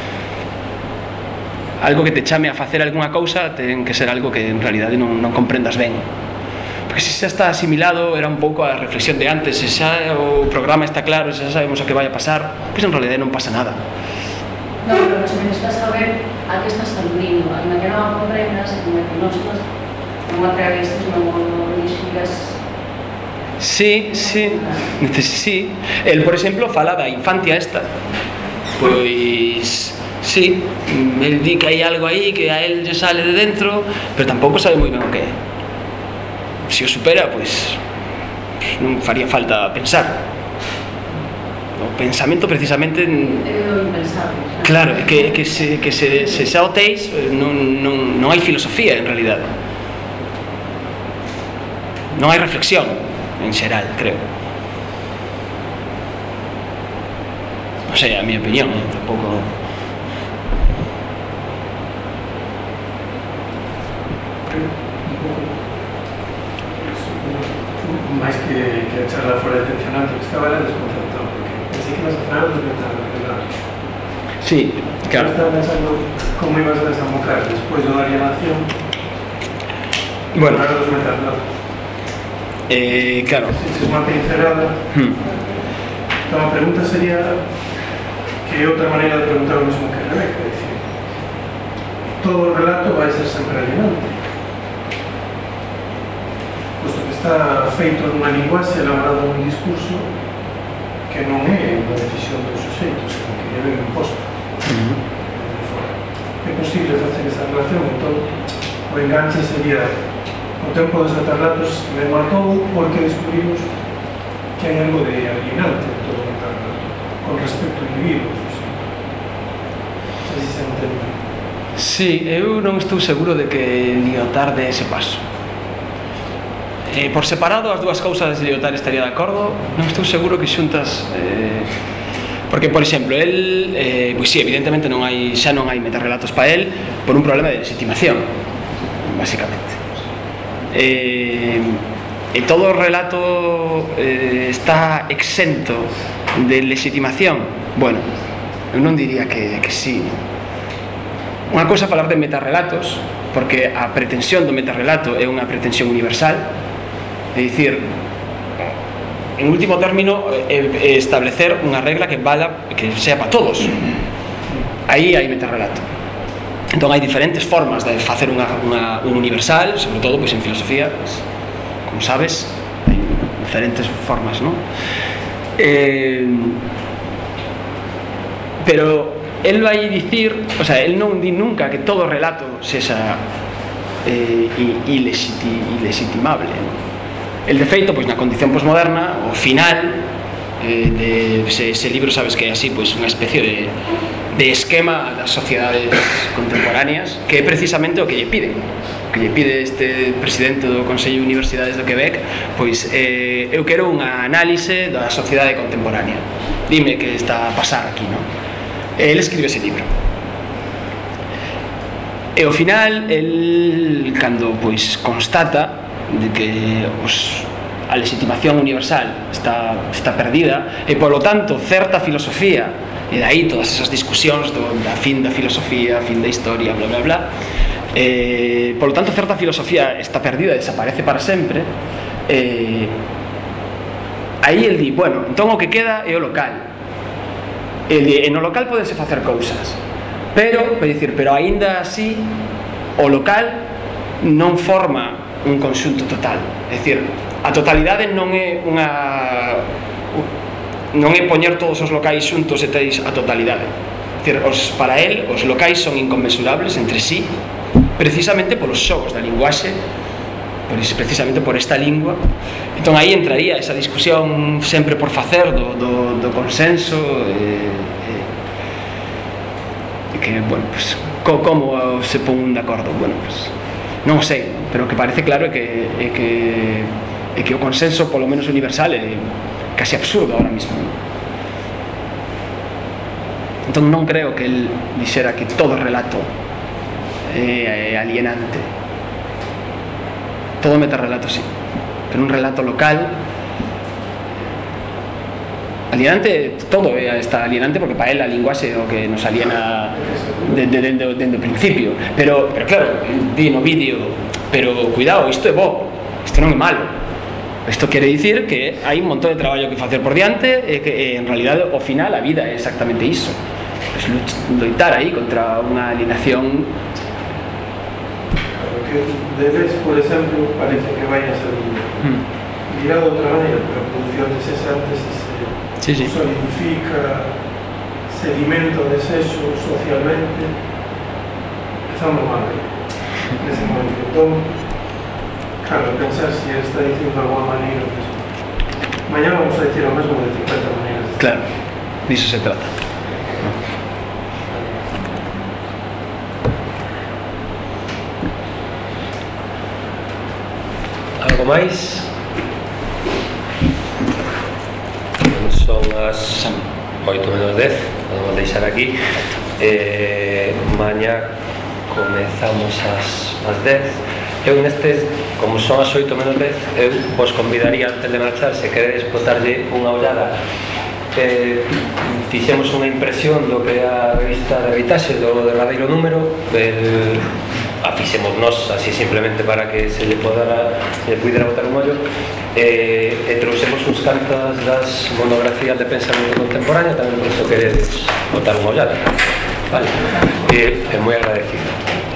Algo que te chame a facer algunha cousa ten que ser algo que en realidade non, non comprendas ben, porque se xa está asimilado, era un pouco a reflexión de antes, se xa o programa está claro, se xa sabemos o que vai a pasar, pois en realidade non pasa nada. No, pero que se necesitas saber a que estás aludindo, a que non comprendas, e como que non estás non atraviestes, non dixilgas. Sí, sí, sí. El, por exemplo, fala da infancia esta, pois sí, el di que hai algo aí que a él lle sale de dentro, pero tampouco sabe moi ben o que é. Se o supera, pois, pois non faría falta pensar. O pensamento precisamente É o impensable. claro, que, que, se, que se, se xa o teis non, non, non hai filosofía en realidade, non hai reflexión en xeral, creo. Non sei, a miña opinión, eh, tampouco. Máis que, que a charla fora decepcionante, que estaba era desconcertado, porque pensei que ibas a falar dos metarrelatos. Sí, claro. Estaba pensando como ibas a desabocar despois de la alienación. Bueno, hablar dos metarrelatos. eh, claro. Se es unha pincelada. Hmm. Então a pregunta sería que é outra maneira de preguntar o mesmo que Rebeca, é dicir, todo o relato vai ser sempre alienante, posto que está feito nunha linguaxe elaborado nun discurso que non é unha decisión dos suxeitos, sino que lle ven imposto. Uh-huh. É posible facer esa relación, entón o enganche sería o tempo dos metarrelatos me matou porque descubrimos que hai algo de alienante en todo o metarrelato con respecto a individuos. Non sei se se entende. Sí, eu non estou seguro de que Lyotard dé ese paso. Eh, por separado, as dúas cousas de Lyotard estaría de acordo. Non estou seguro que xuntas eh, porque, por exemplo, el eh, pois sí, evidentemente non hai, xa non hai metarrelatos para el por un problema de legitimación, basicamente. Eh, e todo o relato eh, está exento de legitimación. Bueno, eu non diría que, que sí. Unha cousa é falar de metarrelatos, porque a pretensión do metarrelato é unha pretensión universal, é dicir, en último término, é establecer unha regla que vala, que sea para todos. Aí hai metarrelato. Entón hai diferentes formas de facer unha, unha, un universal, sobre todo pois, en filosofía, pues, como sabes, hai diferentes formas, non? Eh, pero el vai dicir, o sea, el non di nunca que todo relato sexa eh, ilegiti, ilegitimable, non? El de feito, pois na condición posmoderna, o final eh, de ese, ese libro, sabes que é así, pois unha especie de, de esquema das sociedades contemporáneas, que é precisamente o que lle pide o que lle pide este presidente do Consello de Universidades do Quebec, pois eh, eu quero unha análise da sociedade contemporánea, dime que está a pasar aquí, non? El escribe ese libro e ao final el, cando pois constata de que os, a legitimación universal está, está perdida e polo tanto certa filosofía, e dai todas esas discusións do, da fin da filosofía, fin da historia, bla bla bla, eh, polo tanto certa filosofía está perdida, desaparece para sempre, eh, aí el di, bueno, entón o que queda é o local. El di, e no local podense facer cousas, pero, per dicir, pero aínda así o local non forma un conxunto total, é dicir, a totalidade non é unha non é poñer todos os locais xuntos e teis a totalidade, é dicir, os, para el os locais son inconmensurables entre sí precisamente polos xogos da linguaxe por, precisamente por esta lingua. Entón aí entraría esa discusión sempre por facer do, do, do consenso e, e que, bueno, pues, co, como se pon un de acordo, bueno, pues, non sei, pero o que parece claro é que, é que, é que o consenso polo menos universal é casi absurdo ahora mismo. Entón non creo que el dixera que todo relato é alienante. Todo metarrelato sí, pero un relato local alienante, todo está alienante porque para él a linguaxe é o que nos aliena dende de, de, de, de, de principio, pero, pero claro, di no vídeo, pero cuidado, isto é bo, isto non é malo, isto quere dicir que hai un montón de traballo que facer por diante e que en realidad ao final a vida é exactamente iso, pues, loitar aí contra unha alienación. Debes, por exemplo, parece que vai a ser mm. mirado de outra maneira, pero a produción de cesantes se sí, sí. solidifica, sedimenta o desexo socialmente, empezamos mal nese momento. Entón, claro, pensar se si está dicindo de alguma maneira, pues, mañana vamos a dicir o mesmo de cincuenta maneiras. Claro, diso se trata. Algo máis? Son as oito menos dez, podemos deixar aquí. Eh, mañá comezamos as, as dez. Eu nestes, como son as oito menos dez, eu vos convidaría antes de marchar, se queredes botarlle unha ollada. Eh, fixemos unha impresión do que é a revista de habitaxe do derradeiro número, el, a fixemos nós así simplemente para que se lle podara, se lle pudera botar un ollo, e, e trouxemos uns cantas das monografías de pensamento contemporáneo, tamén por iso queredes botar unha ollada, vale? E é moi agradecido.